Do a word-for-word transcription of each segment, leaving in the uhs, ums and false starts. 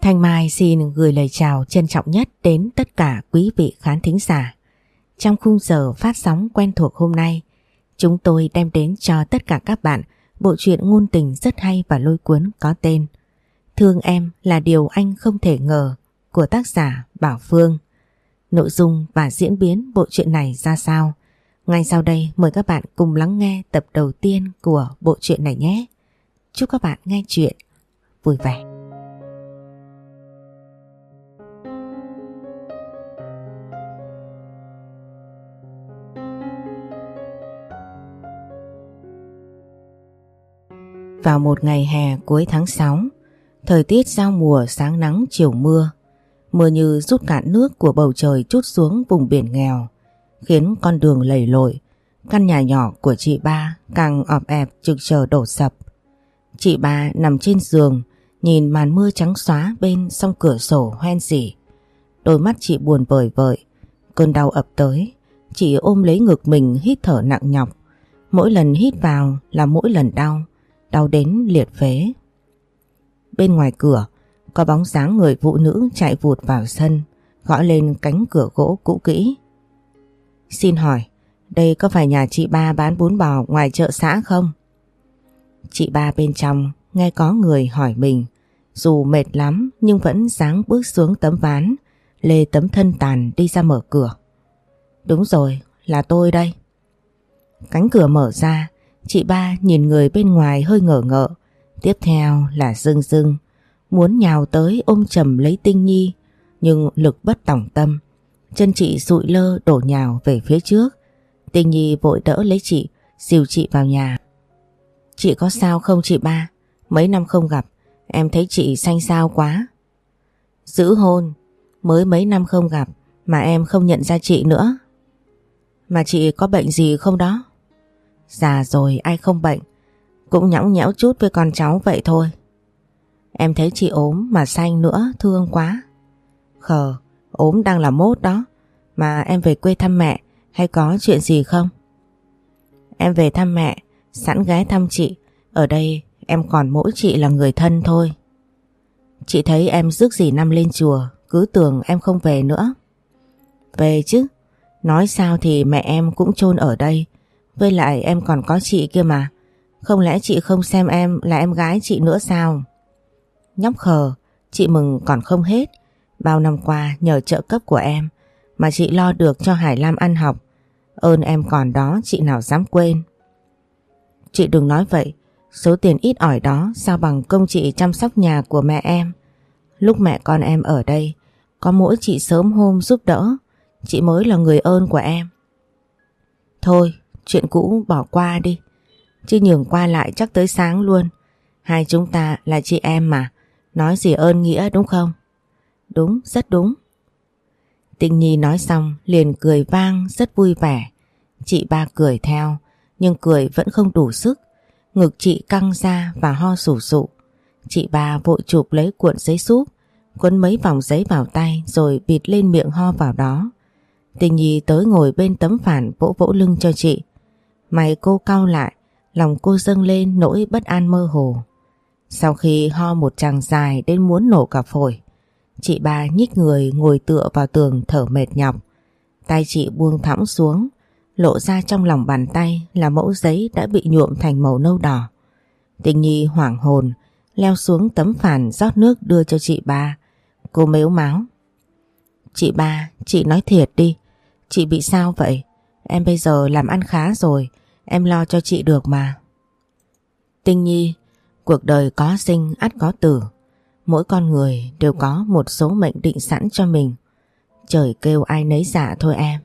Thanh Mai xin gửi lời chào trân trọng nhất đến tất cả quý vị khán thính giả. Trong khung giờ phát sóng quen thuộc hôm nay, chúng tôi đem đến cho tất cả các bạn bộ truyện ngôn tình rất hay và lôi cuốn có tên Thương Em Là Điều Anh Không Thể Ngờ của tác giả Bảo Phương. Nội dung và diễn biến bộ truyện này ra sao? Ngay sau đây mời các bạn cùng lắng nghe tập đầu tiên của bộ truyện này nhé. Chúc các bạn nghe chuyện vui vẻ. Vào một ngày hè cuối tháng sáu, thời tiết giao mùa sáng nắng chiều mưa, mưa như rút cạn nước của bầu trời trút xuống vùng biển nghèo, khiến con đường lầy lội, căn nhà nhỏ của chị ba càng ọp ẹp trực chờ đổ sập. Chị ba nằm trên giường, nhìn màn mưa trắng xóa bên song cửa sổ hoen rỉ. Đôi mắt chị buồn vời vợi, cơn đau ập tới, chị ôm lấy ngực mình hít thở nặng nhọc. Mỗi lần hít vào là mỗi lần đau, đau đến liệt phế. Bên ngoài cửa có bóng dáng người phụ nữ chạy vụt vào sân, gõ lên cánh cửa gỗ cũ kỹ. Xin hỏi, đây có phải nhà chị ba bán bún bò ngoài chợ xã không? Chị ba bên trong nghe có người hỏi mình, dù mệt lắm nhưng vẫn dáng bước xuống tấm ván, lê tấm thân tàn đi ra mở cửa. Đúng rồi, là tôi đây. Cánh cửa mở ra, chị ba nhìn người bên ngoài hơi ngỡ ngợ, tiếp theo là dưng dưng, muốn nhào tới ôm chầm lấy Tinh Nhi, nhưng lực bất tòng tâm, chân chị dụi lơ đổ nhào về phía trước. Tinh Nhi vội đỡ lấy chị, dìu chị vào nhà. Chị có sao không chị ba? Mấy năm không gặp, em thấy chị xanh xao quá. Giữ hôn, mới mấy năm không gặp mà em không nhận ra chị nữa. Mà chị có bệnh gì không đó? Già rồi ai không bệnh, cũng nhõng nhẽo chút với con cháu vậy thôi. Em thấy chị ốm mà xanh nữa, thương quá. Khờ, ốm đang là mốt đó. Mà em về quê thăm mẹ hay có chuyện gì không? Em về thăm mẹ, sẵn ghé thăm chị. Ở đây em còn mỗi chị là người thân thôi. Chị thấy em rước dì Năm lên chùa, cứ tưởng em không về nữa. Về chứ, nói sao thì mẹ em cũng chôn ở đây. Với lại em còn có chị kia mà. Không lẽ chị không xem em là em gái chị nữa sao? Nhóc khờ, chị mừng còn không hết. Bao năm qua nhờ trợ cấp của em mà chị lo được cho Hải Lam ăn học. Ơn em còn đó chị nào dám quên. Chị đừng nói vậy, số tiền ít ỏi đó sao bằng công chị chăm sóc nhà của mẹ em. Lúc mẹ con em ở đây, có mỗi chị sớm hôm giúp đỡ, chị mới là người ơn của em. Thôi, chuyện cũ bỏ qua đi, chứ nhường qua lại chắc tới sáng luôn. Hai chúng ta là chị em mà, nói gì ơn nghĩa đúng không? Đúng, rất đúng. Tinh Nhi nói xong liền cười vang rất vui vẻ. Chị ba cười theo, nhưng cười vẫn không đủ sức. Ngực chị căng ra và ho sù sụ. Chị ba vội chụp lấy cuộn giấy súp, quấn mấy vòng giấy vào tay rồi bịt lên miệng ho vào đó. Tinh Nhi tới ngồi bên tấm phản vỗ vỗ lưng cho chị. Mày cô cau lại, lòng cô dâng lên nỗi bất an mơ hồ. Sau khi ho một tràng dài đến muốn nổ cả phổi, chị ba nhích người ngồi tựa vào tường thở mệt nhọc. Tay chị buông thõng xuống, lộ ra trong lòng bàn tay là mẫu giấy đã bị nhuộm thành màu nâu đỏ. Tinh Nhi hoảng hồn, leo xuống tấm phản rót nước đưa cho chị ba. Cô mếu máo. Chị ba, chị nói thiệt đi, chị bị sao vậy? Em bây giờ làm ăn khá rồi, em lo cho chị được mà. Tinh Nhi, cuộc đời có sinh ắt có tử. Mỗi con người đều có một số mệnh định sẵn cho mình. Trời kêu ai nấy dạ thôi em.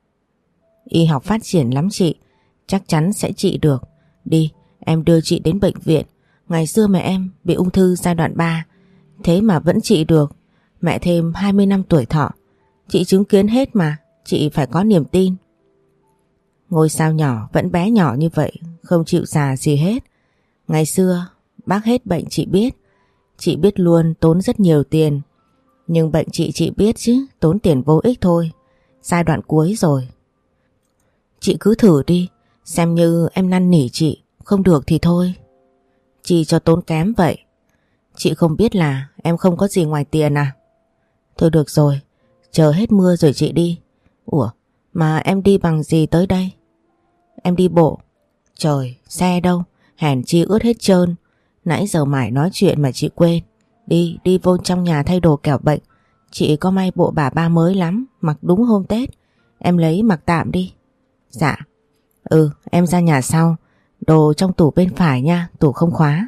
Y học phát triển lắm chị, chắc chắn sẽ trị được. Đi, em đưa chị đến bệnh viện. Ngày xưa mẹ em bị ung thư giai đoạn ba, thế mà vẫn trị được. Mẹ thêm hai mươi năm tuổi thọ. Chị chứng kiến hết mà, chị phải có niềm tin. Ngôi sao nhỏ vẫn bé nhỏ như vậy, không chịu già gì hết. Ngày xưa bác hết bệnh chị biết. Chị biết luôn tốn rất nhiều tiền. Nhưng bệnh chị chị biết chứ, tốn tiền vô ích thôi. Giai đoạn cuối rồi. Chị cứ thử đi, xem như em năn nỉ chị, không được thì thôi. Chị cho tốn kém vậy. Chị không biết là em không có gì ngoài tiền à? Thôi được rồi, chờ hết mưa rồi chị đi. Ủa, mà em đi bằng gì tới đây? Em đi bộ. Trời, xe đâu? Hèn chi ướt hết trơn. Nãy giờ mải nói chuyện mà chị quên. Đi, đi vô trong nhà thay đồ kẻo bệnh. Chị có may bộ bà ba mới lắm, mặc đúng hôm Tết. Em lấy mặc tạm đi. Dạ. Ừ, em ra nhà sau. Đồ trong tủ bên phải nha, tủ không khóa.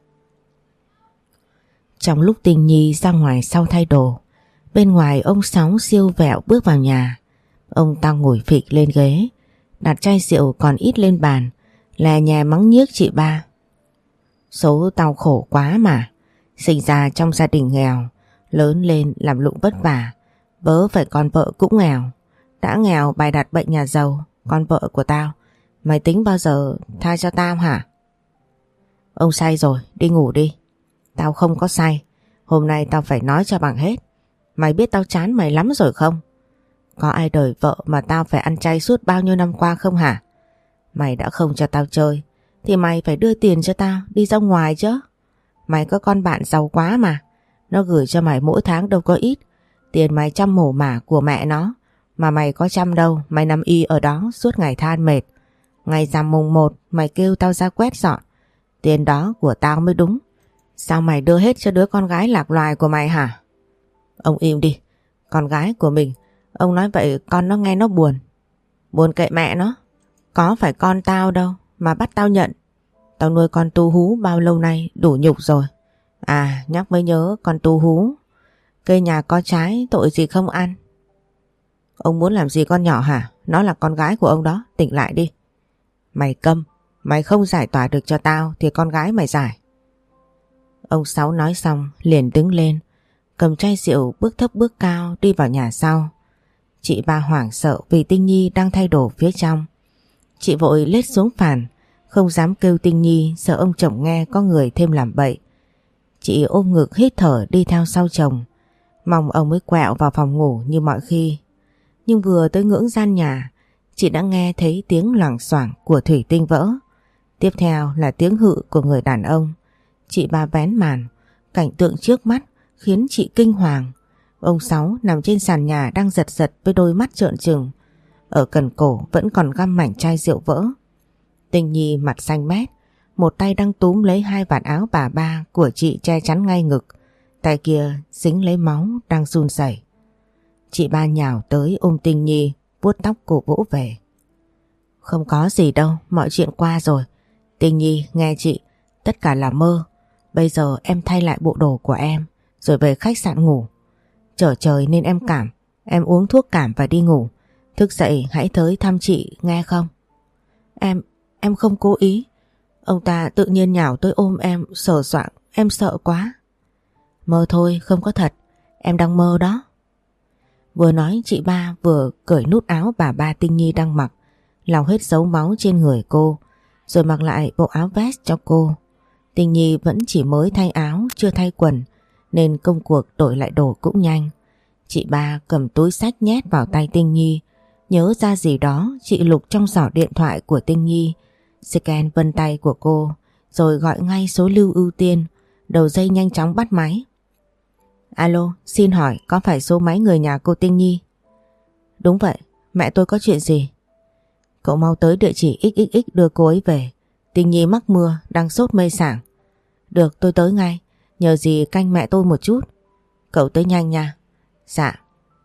Trong lúc Tình Nhi ra ngoài sau thay đồ, bên ngoài ông Sáu siêu vẹo bước vào nhà. Ông ta ngồi phịch lên ghế, đặt chai rượu còn ít lên bàn, lè nhè mắng nhiếc chị ba. Số tao khổ quá mà, sinh ra trong gia đình nghèo, lớn lên làm lụng vất vả, vớ phải con vợ cũng nghèo. Đã nghèo bày đặt bệnh nhà giàu, con vợ của tao, mày tính bao giờ tha cho tao hả? Ông say rồi, đi ngủ đi. Tao không có say, hôm nay tao phải nói cho bằng hết. Mày biết tao chán mày lắm rồi không? Có ai đời vợ mà tao phải ăn chay suốt bao nhiêu năm qua không hả? Mày đã không cho tao chơi thì mày phải đưa tiền cho tao đi ra ngoài chứ. Mày có con bạn giàu quá mà, nó gửi cho mày mỗi tháng đâu có ít. Tiền mày chăm mổ mả của mẹ nó, mà mày có chăm đâu, mày nằm y ở đó suốt ngày than mệt. Ngày rằm mùng một mày kêu tao ra quét dọn, tiền đó của tao mới đúng. Sao mày đưa hết cho đứa con gái lạc loài của mày hả? Ông im đi, con gái của mình, ông nói vậy con nó nghe nó buồn. Buồn kệ mẹ nó, có phải con tao đâu mà bắt tao nhận. Tao nuôi con tu hú bao lâu nay đủ nhục rồi. À, nhắc mới nhớ con tu hú, cây nhà có trái tội gì không ăn. Ông muốn làm gì con nhỏ hả? Nó là con gái của ông đó, tỉnh lại đi. Mày câm, mày không giải tỏa được cho tao thì con gái mày giải. Ông Sáu nói xong liền đứng lên, cầm chai rượu bước thấp bước cao đi vào nhà sau. Chị ba hoảng sợ vì Tinh Nhi đang thay đồ phía trong. Chị vội lết xuống phản, không dám kêu Tinh Nhi sợ ông chồng nghe có người thêm làm bậy. Chị ôm ngực hít thở đi theo sau chồng, mong ông mới quẹo vào phòng ngủ như mọi khi. Nhưng vừa tới ngưỡng gian nhà, chị đã nghe thấy tiếng loảng xoảng của thủy tinh vỡ. Tiếp theo là tiếng hự của người đàn ông. Chị ba vén màn, cảnh tượng trước mắt khiến chị kinh hoàng. Ông Sáu nằm trên sàn nhà đang giật giật với đôi mắt trợn trừng. Ở cần cổ vẫn còn găm mảnh chai rượu vỡ. Tinh Nhi mặt xanh mét, một tay đang túm lấy hai vạt áo bà ba của chị che chắn ngay ngực, tay kia dính lấy máu đang run rẩy. Chị ba nhào tới ôm Tinh Nhi, vuốt tóc cô vỗ về. Không có gì đâu, mọi chuyện qua rồi. Tinh Nhi nghe chị, tất cả là mơ. Bây giờ em thay lại bộ đồ của em rồi về khách sạn ngủ. Trở trời nên em cảm, em uống thuốc cảm và đi ngủ. Thức dậy hãy tới thăm chị nghe không? Em, em không cố ý. Ông ta tự nhiên nhào tới ôm em, sờ soạng, em sợ quá. Mơ thôi, không có thật, em đang mơ đó. Vừa nói chị ba vừa cởi nút áo bà ba Tinh Nhi đang mặc, lau hết dấu máu trên người cô, rồi mặc lại bộ áo vest cho cô. Tinh Nhi vẫn chỉ mới thay áo, chưa thay quần, nên công cuộc đổi lại đồ cũng nhanh. Chị ba cầm túi xách nhét vào tay Tinh Nhi, nhớ ra gì đó chị lục trong giỏ điện thoại của Tinh Nhi, scan vân tay của cô, rồi gọi ngay số lưu ưu tiên. Đầu dây nhanh chóng bắt máy. Alo, xin hỏi có phải số máy người nhà cô Tinh Nhi? Đúng vậy, mẹ tôi có chuyện gì? Cậu mau tới địa chỉ ích ích ích đưa cô ấy về. Tinh Nhi mắc mưa, đang sốt mê sảng. Được, tôi tới ngay, nhờ gì canh mẹ tôi một chút. Cậu tới nhanh nha. Dạ.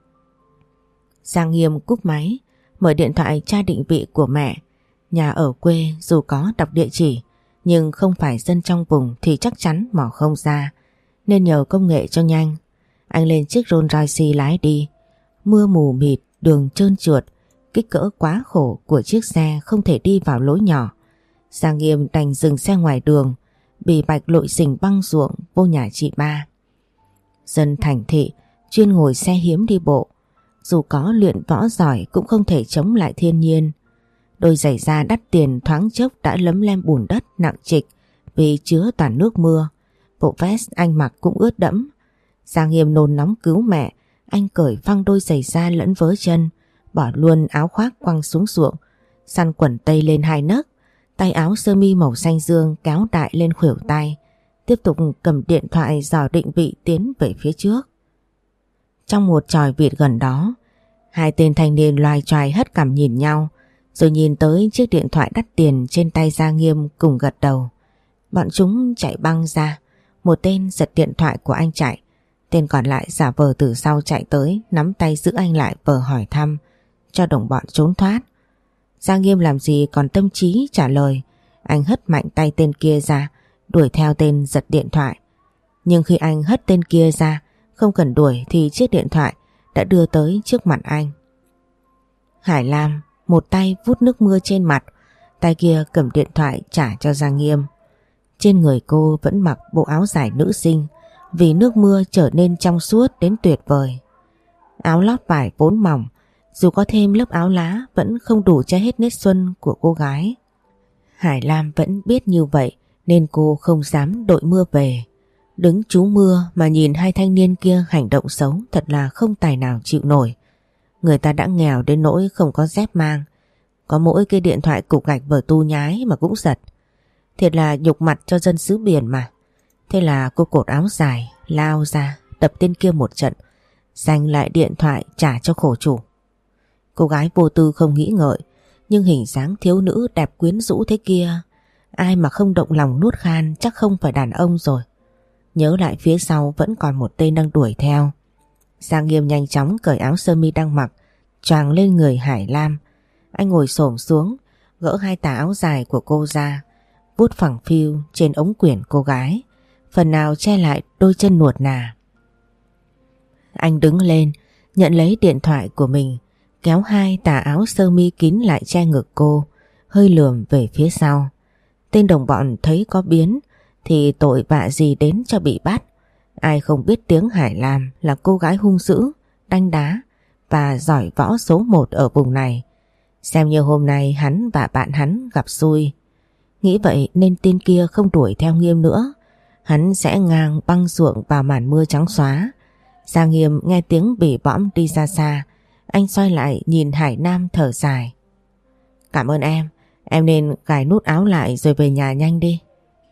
Giang Nghiêm cúp máy, mở điện thoại tra định vị của mẹ. Nhà ở quê dù có đọc địa chỉ, nhưng không phải dân trong vùng thì chắc chắn mò không ra, nên nhờ công nghệ cho nhanh. Anh lên chiếc Rolls Royce lái đi. Mưa mù mịt, đường trơn trượt, kích cỡ quá khổ của chiếc xe không thể đi vào lối nhỏ. Giang Nghiêm đành dừng xe ngoài đường, Bì Bạch lội xình băng ruộng vô nhà chị ba. Dân thành thị chuyên ngồi xe hiếm đi bộ, dù có luyện võ giỏi cũng không thể chống lại thiên nhiên. Đôi giày da đắt tiền thoáng chốc đã lấm lem bùn đất nặng trịch vì chứa toàn nước mưa. Bộ vest anh mặc cũng ướt đẫm. Giang Nghiêm nôn nóng cứu mẹ, anh cởi phăng đôi giày da lẫn vớ chân, bỏ luôn áo khoác quăng xuống ruộng, săn quần tây lên hai nấc, tay áo sơ mi màu xanh dương kéo đại lên khuỷu tay, tiếp tục cầm điện thoại dò định vị tiến về phía trước. Trong một chòi vịt gần đó, hai tên thanh niên loài choài hất cằm nhìn nhau, rồi nhìn tới chiếc điện thoại đắt tiền trên tay Gia Nghiêm cùng gật đầu. Bọn chúng chạy băng ra, một tên giật điện thoại của anh chạy, tên còn lại giả vờ từ sau chạy tới nắm tay giữ anh lại vờ hỏi thăm cho đồng bọn trốn thoát. Gia Nghiêm làm gì còn tâm trí trả lời, anh hất mạnh tay tên kia ra đuổi theo tên giật điện thoại. Nhưng khi anh hất tên kia ra, không cần đuổi thì chiếc điện thoại đã đưa tới trước mặt anh. Hải Lam một tay vút nước mưa trên mặt, tay kia cầm điện thoại trả cho Gia Nghiêm. Trên người cô vẫn mặc bộ áo dài nữ sinh, vì nước mưa trở nên trong suốt đến tuyệt vời. Áo lót vải vốn mỏng, dù có thêm lớp áo lá vẫn không đủ che hết nét xuân của cô gái. Hải Lam vẫn biết như vậy nên cô không dám đội mưa về. Đứng trú mưa mà nhìn hai thanh niên kia hành động xấu thật là không tài nào chịu nổi. Người ta đã nghèo đến nỗi không có dép mang, có mỗi cái điện thoại cục gạch vờ tu nhái mà cũng giật. Thiệt là nhục mặt cho dân xứ biển mà. Thế là cô cột áo dài, lao ra, đập tên kia một trận, giành lại điện thoại trả cho khổ chủ. Cô gái vô tư không nghĩ ngợi, nhưng hình dáng thiếu nữ đẹp quyến rũ thế kia, ai mà không động lòng nuốt khan chắc không phải đàn ông rồi. Nhớ lại phía sau vẫn còn một tên đang đuổi theo. Gia Nghiêm nhanh chóng cởi áo sơ mi đang mặc, choàng lên người Hải Lam. Anh ngồi xổm xuống, gỡ hai tà áo dài của cô ra, vuốt phẳng phiu trên ống quyển cô gái, phần nào che lại đôi chân nuột nà. Anh đứng lên, nhận lấy điện thoại của mình, kéo hai tà áo sơ mi kín lại che ngực cô, hơi lườm về phía sau. Tên đồng bọn thấy có biến thì tội vạ gì đến cho bị bắt. Ai không biết tiếng Hải Lam là cô gái hung dữ, đanh đá và giỏi võ số một ở vùng này. Xem như hôm nay hắn và bạn hắn gặp xui. Nghĩ vậy nên tên kia không đuổi theo Nghiêm nữa, hắn sẽ ngang băng ruộng vào màn mưa trắng xóa. Gia Nghiêm nghe tiếng bỉ bõm đi ra xa, anh xoay lại nhìn Hải Nam thở dài. Cảm ơn em, em nên cài nút áo lại rồi về nhà nhanh đi.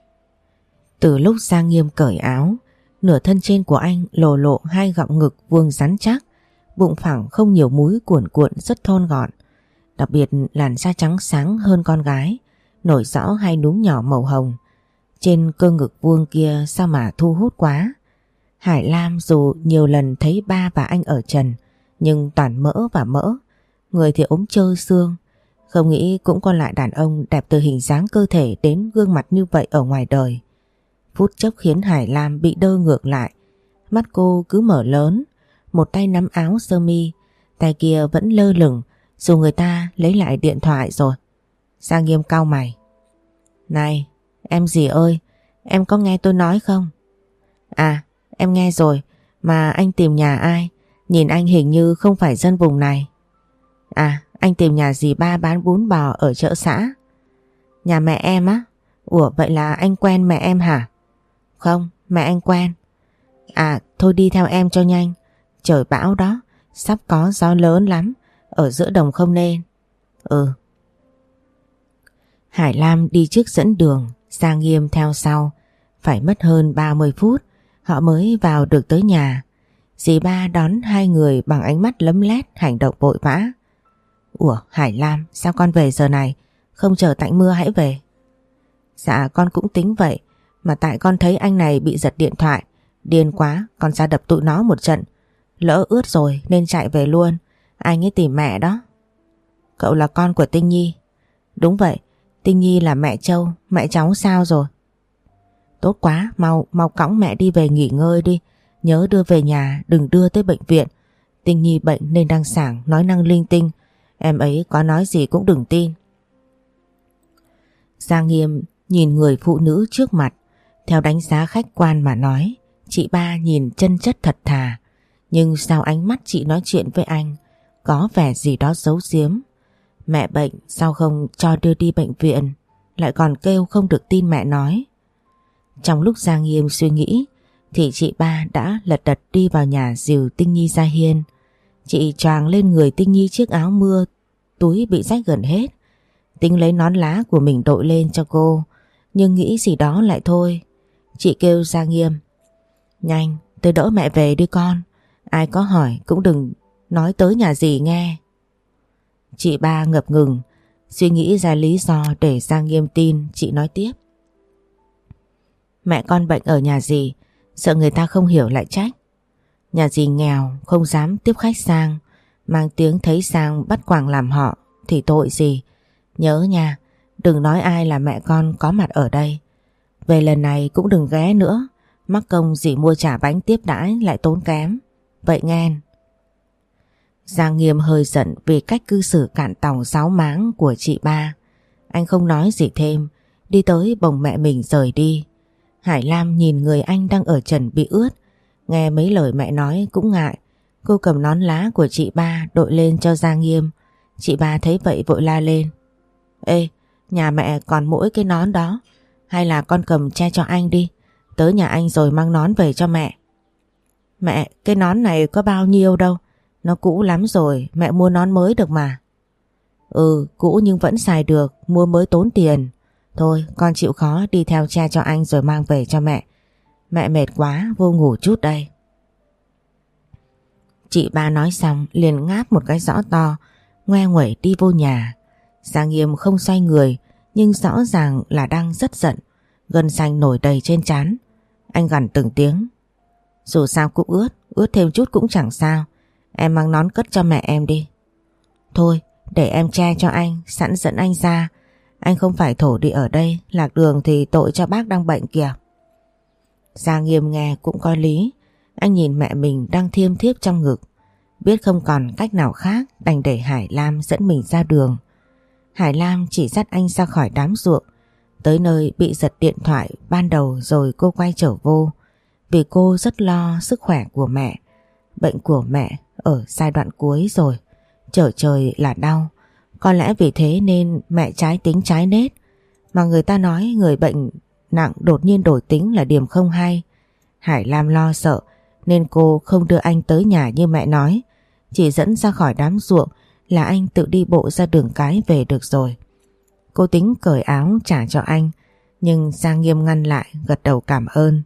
Từ lúc Gia Nghiêm cởi áo, nửa thân trên của anh lồ lộ hai gọng ngực vuông rắn chắc, bụng phẳng không nhiều múi cuộn cuộn rất thon gọn. Đặc biệt làn da trắng sáng hơn con gái, nổi rõ hai núm nhỏ màu hồng. Trên cơ ngực vuông kia sao mà thu hút quá. Hải Lam dù nhiều lần thấy ba và anh ở trần, nhưng toàn mỡ và mỡ, người thì ốm trơ xương. Không nghĩ cũng có lại đàn ông đẹp từ hình dáng cơ thể đến gương mặt như vậy ở ngoài đời. Phút chốc khiến Hải Lam bị đơ ngược lại, mắt cô cứ mở lớn, một tay nắm áo sơ mi, tay kia vẫn lơ lửng dù người ta lấy lại điện thoại rồi. Gia Nghiêm cau mày. Này, em dì ơi, em có nghe tôi nói không? À, em nghe rồi, mà anh tìm nhà ai? Nhìn anh hình như không phải dân vùng này. À, anh tìm nhà dì ba bán bún bò ở chợ xã. Nhà mẹ em á? Ủa vậy là anh quen mẹ em hả? Không, mẹ anh quen. À, thôi đi theo em cho nhanh. Trời bão đó, sắp có gió lớn lắm, ở giữa đồng không nên. Ừ. Hải Lam đi trước dẫn đường, Gia Nghiêm theo sau. Phải mất hơn ba mươi phút họ mới vào được tới nhà. Dì ba đón hai người bằng ánh mắt lấm lét, hành động vội vã. Ủa Hải Lam, sao con về giờ này? Không chờ tạnh mưa hãy về. Dạ con cũng tính vậy, mà tại con thấy anh này bị giật điện thoại, điên quá, con ra đập tụi nó một trận. Lỡ ướt rồi nên chạy về luôn. Anh ấy tìm mẹ đó. Cậu là con của Tinh Nhi? Đúng vậy, Tinh Nhi là mẹ Châu. Mẹ cháu sao rồi? Tốt quá, mau mau cõng mẹ đi về nghỉ ngơi đi. Nhớ đưa về nhà, đừng đưa tới bệnh viện. Tinh Nhi bệnh nên đang sảng, nói năng linh tinh. Em ấy có nói gì cũng đừng tin. Gia Nghiêm nhìn người phụ nữ trước mặt, theo đánh giá khách quan mà nói, chị ba nhìn chân chất thật thà. Nhưng sao ánh mắt chị nói chuyện với anh có vẻ gì đó giấu giếm. Mẹ bệnh sao không cho đưa đi bệnh viện, lại còn kêu không được tin mẹ nói. Trong lúc Gia Nghiêm suy nghĩ thì chị ba đã lật đật đi vào nhà dìu Tinh Nhi ra hiên. Chị choàng lên người Tinh Nhi chiếc áo mưa, túi bị rách gần hết. Tính lấy nón lá của mình đội lên cho cô, nhưng nghĩ gì đó lại thôi. Chị kêu Giang Nghiêm: Nhanh, tới đỡ mẹ về đi con. Ai có hỏi cũng đừng nói tới nhà dì nghe. Chị ba ngập ngừng, suy nghĩ ra lý do để Giang Nghiêm tin. Chị nói tiếp: Mẹ con bệnh ở nhà dì, sợ người ta không hiểu lại trách. Nhà dì nghèo, không dám tiếp khách sang, mang tiếng thấy sang bắt quàng làm họ thì tội gì. Nhớ nha, đừng nói ai là mẹ con có mặt ở đây. Về lần này cũng đừng ghé nữa, mắc công dì mua chả bánh tiếp đãi lại tốn kém. Vậy nghe. Giang Nghiêm hơi giận vì cách cư xử cạn tòng sáo máng của chị ba. Anh không nói gì thêm, đi tới bồng mẹ mình rời đi. Hải Lam nhìn người anh đang ở trần bị ướt, nghe mấy lời mẹ nói cũng ngại. Cô cầm nón lá của chị ba đội lên cho Giang Nghiêm. Chị ba thấy vậy vội la lên: Ê, nhà mẹ còn mỗi cái nón đó, hay là con cầm che cho anh đi, tới nhà anh rồi mang nón về cho mẹ. Mẹ, cái nón này có bao nhiêu đâu, nó cũ lắm rồi, mẹ mua nón mới được mà. Ừ, cũ nhưng vẫn xài được, mua mới tốn tiền. Thôi, con chịu khó đi theo che cho anh rồi mang về cho mẹ. Mẹ mệt quá, vô ngủ chút đây. Chị ba nói xong liền ngáp một cái rõ to, ngoe nguẩy đi vô nhà. Giang Nghiêm không xoay người, nhưng rõ ràng là đang rất giận, gân xanh nổi đầy trên trán. Anh gằn từng tiếng: Dù sao cũng ướt, ướt thêm chút cũng chẳng sao. Em mang nón cất cho mẹ em đi. Thôi, để em che cho anh, sẵn dẫn anh ra. Anh không phải thổ địa ở đây, lạc đường thì tội cho bác đang bệnh kìa. Giang Nghiêm nghe cũng có lý. Anh nhìn mẹ mình đang thiêm thiếp trong ngực, biết không còn cách nào khác, đành để Hải Lam dẫn mình ra đường. Hải Lam chỉ dắt anh ra khỏi đám ruộng. Tới nơi bị giật điện thoại ban đầu rồi cô quay trở vô, vì cô rất lo sức khỏe của mẹ. Bệnh của mẹ ở giai đoạn cuối rồi, trở trời là đau. Có lẽ vì thế nên mẹ trái tính trái nết, mà người ta nói người bệnh nặng đột nhiên đổi tính là điểm không hay. Hải Lam lo sợ nên cô không đưa anh tới nhà như mẹ nói, chỉ dẫn ra khỏi đám ruộng là anh tự đi bộ ra đường cái về được rồi. Cô tính cởi áo trả cho anh, nhưng Giang Nghiêm ngăn lại, gật đầu cảm ơn.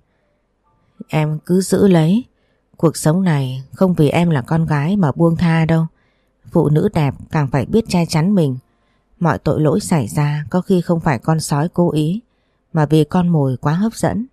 Em cứ giữ lấy, cuộc sống này không vì em là con gái mà buông tha đâu. Phụ nữ đẹp càng phải biết che chắn mình. Mọi tội lỗi xảy ra có khi không phải con sói cố ý, mà vì con mồi quá hấp dẫn.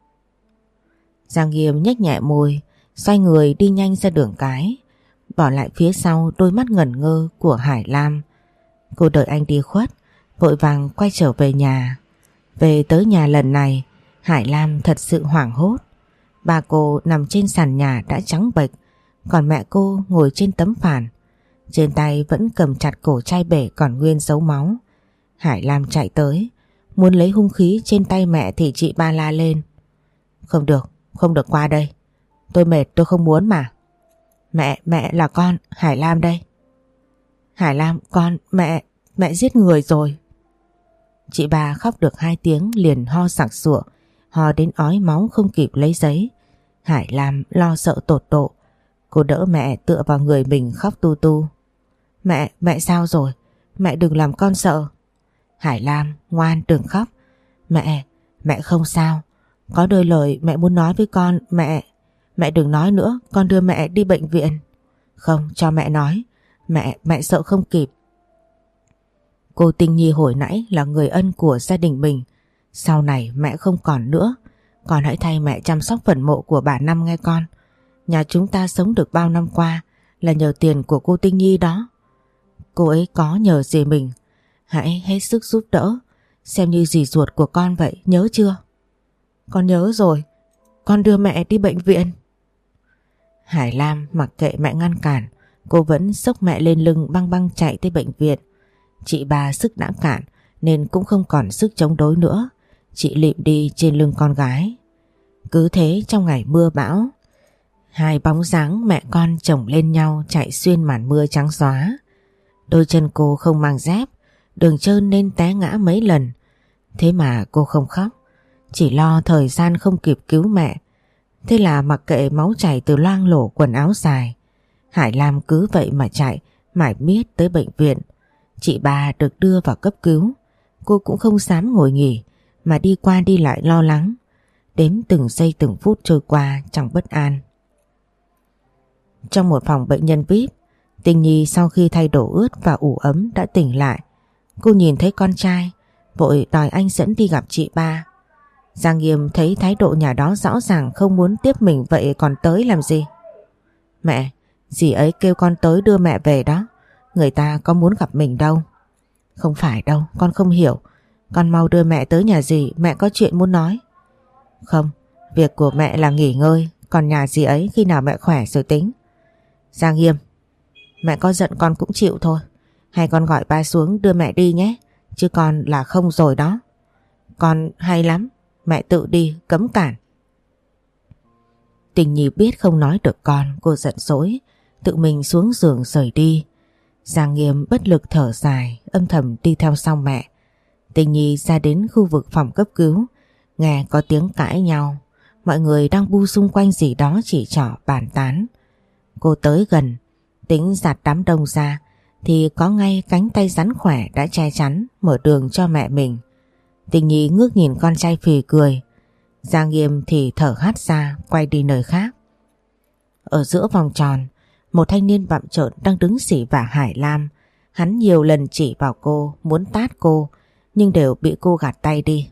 Giang Nghiêm nhếch nhẹ môi, xoay người đi nhanh ra đường cái, bỏ lại phía sau đôi mắt ngẩn ngơ của Hải Lam. Cô đợi anh đi khuất, vội vàng quay trở về nhà. Về tới nhà lần này, Hải Lam thật sự hoảng hốt. Ba cô nằm trên sàn nhà đã trắng bệch, còn mẹ cô ngồi trên tấm phản, trên tay vẫn cầm chặt cổ chai bể còn nguyên dấu máu. Hải Lam chạy tới, muốn lấy hung khí trên tay mẹ thì chị ba la lên: Không được, không được qua đây. Tôi mệt, tôi không muốn mà. Mẹ, mẹ là con, Hải Lam đây. Hải Lam, con, mẹ, mẹ giết người rồi. Chị ba khóc được hai tiếng liền ho sặc sụa, ho đến ói máu không kịp lấy giấy. Hải Lam lo sợ tột độ. Cô đỡ mẹ tựa vào người mình khóc tu tu. Mẹ, mẹ sao rồi? Mẹ đừng làm con sợ. Hải Lam, ngoan đừng khóc. Mẹ, mẹ không sao. Có đôi lời mẹ muốn nói với con. Mẹ, mẹ đừng nói nữa, con đưa mẹ đi bệnh viện. Không, cho mẹ nói. Mẹ, mẹ sợ không kịp. Cô Tinh Nhi hồi nãy là người ân của gia đình mình. Sau này mẹ không còn nữa, con hãy thay mẹ chăm sóc phần mộ của bà Năm nghe con. Nhà chúng ta sống được bao năm qua là nhờ tiền của cô Tinh Nhi đó. Cô ấy có nhờ gì mình, hãy hết sức giúp đỡ, xem như dì ruột của con vậy, nhớ chưa? Con nhớ rồi, con đưa mẹ đi bệnh viện. Hải Lam mặc kệ mẹ ngăn cản, cô vẫn xốc mẹ lên lưng băng băng chạy tới bệnh viện. Chị ba sức đã cạn nên cũng không còn sức chống đối nữa, chị lịm đi trên lưng con gái. Cứ thế trong ngày mưa bão, hai bóng dáng mẹ con chồng lên nhau chạy xuyên màn mưa trắng xóa. Đôi chân cô không mang dép, đường trơn nên té ngã mấy lần. Thế mà cô không khóc, chỉ lo thời gian không kịp cứu mẹ. Thế là mặc kệ máu chảy từ loang lổ quần áo dài, Hải Lam cứ vậy mà chạy mải miết tới bệnh viện. Chị ba được đưa vào cấp cứu, cô cũng không dám ngồi nghỉ mà đi qua đi lại lo lắng. đếm từng giây từng phút trôi qua trong bất an. Trong một phòng bệnh nhân vi ai pi, Tình Nhi sau khi thay đồ ướt và ủ ấm đã tỉnh lại. Cô nhìn thấy con trai, vội đòi anh dẫn đi gặp chị ba. Giang Nghiêm thấy thái độ nhà đó rõ ràng không muốn tiếp mình, vậy còn tới làm gì? Mẹ, dì ấy kêu con tới đưa mẹ về đó. Người ta có muốn gặp mình đâu. Không phải đâu, con không hiểu. Con mau đưa mẹ tới nhà dì, mẹ có chuyện muốn nói. Không, việc của mẹ là nghỉ ngơi, còn nhà dì ấy khi nào mẹ khỏe rồi tính. Giang Nghiêm, mẹ có giận con cũng chịu thôi. Hay con gọi ba xuống đưa mẹ đi nhé, chứ con là không rồi đó. Con hay lắm, mẹ tự đi, cấm cản. Tình Nhi biết không nói được con, cô giận dỗi, tự mình xuống giường rời đi. Giang Nghiêm bất lực thở dài, âm thầm đi theo sau mẹ. Tình Nhi ra đến khu vực phòng cấp cứu, nghe có tiếng cãi nhau. Mọi người đang bu xung quanh gì đó chỉ trỏ bàn tán. Cô tới gần, tính giạt đám đông ra, thì có ngay cánh tay rắn khỏe đã che chắn, mở đường cho mẹ mình. Tình Nhi ngước nhìn con trai phì cười. Giang Nghiêm thì thở hắt ra, quay đi nơi khác. Ở giữa vòng tròn, một thanh niên bặm trợn đang đứng xỉ vả Hải Lam. Hắn nhiều lần chỉ vào cô, muốn tát cô, nhưng đều bị cô gạt tay đi.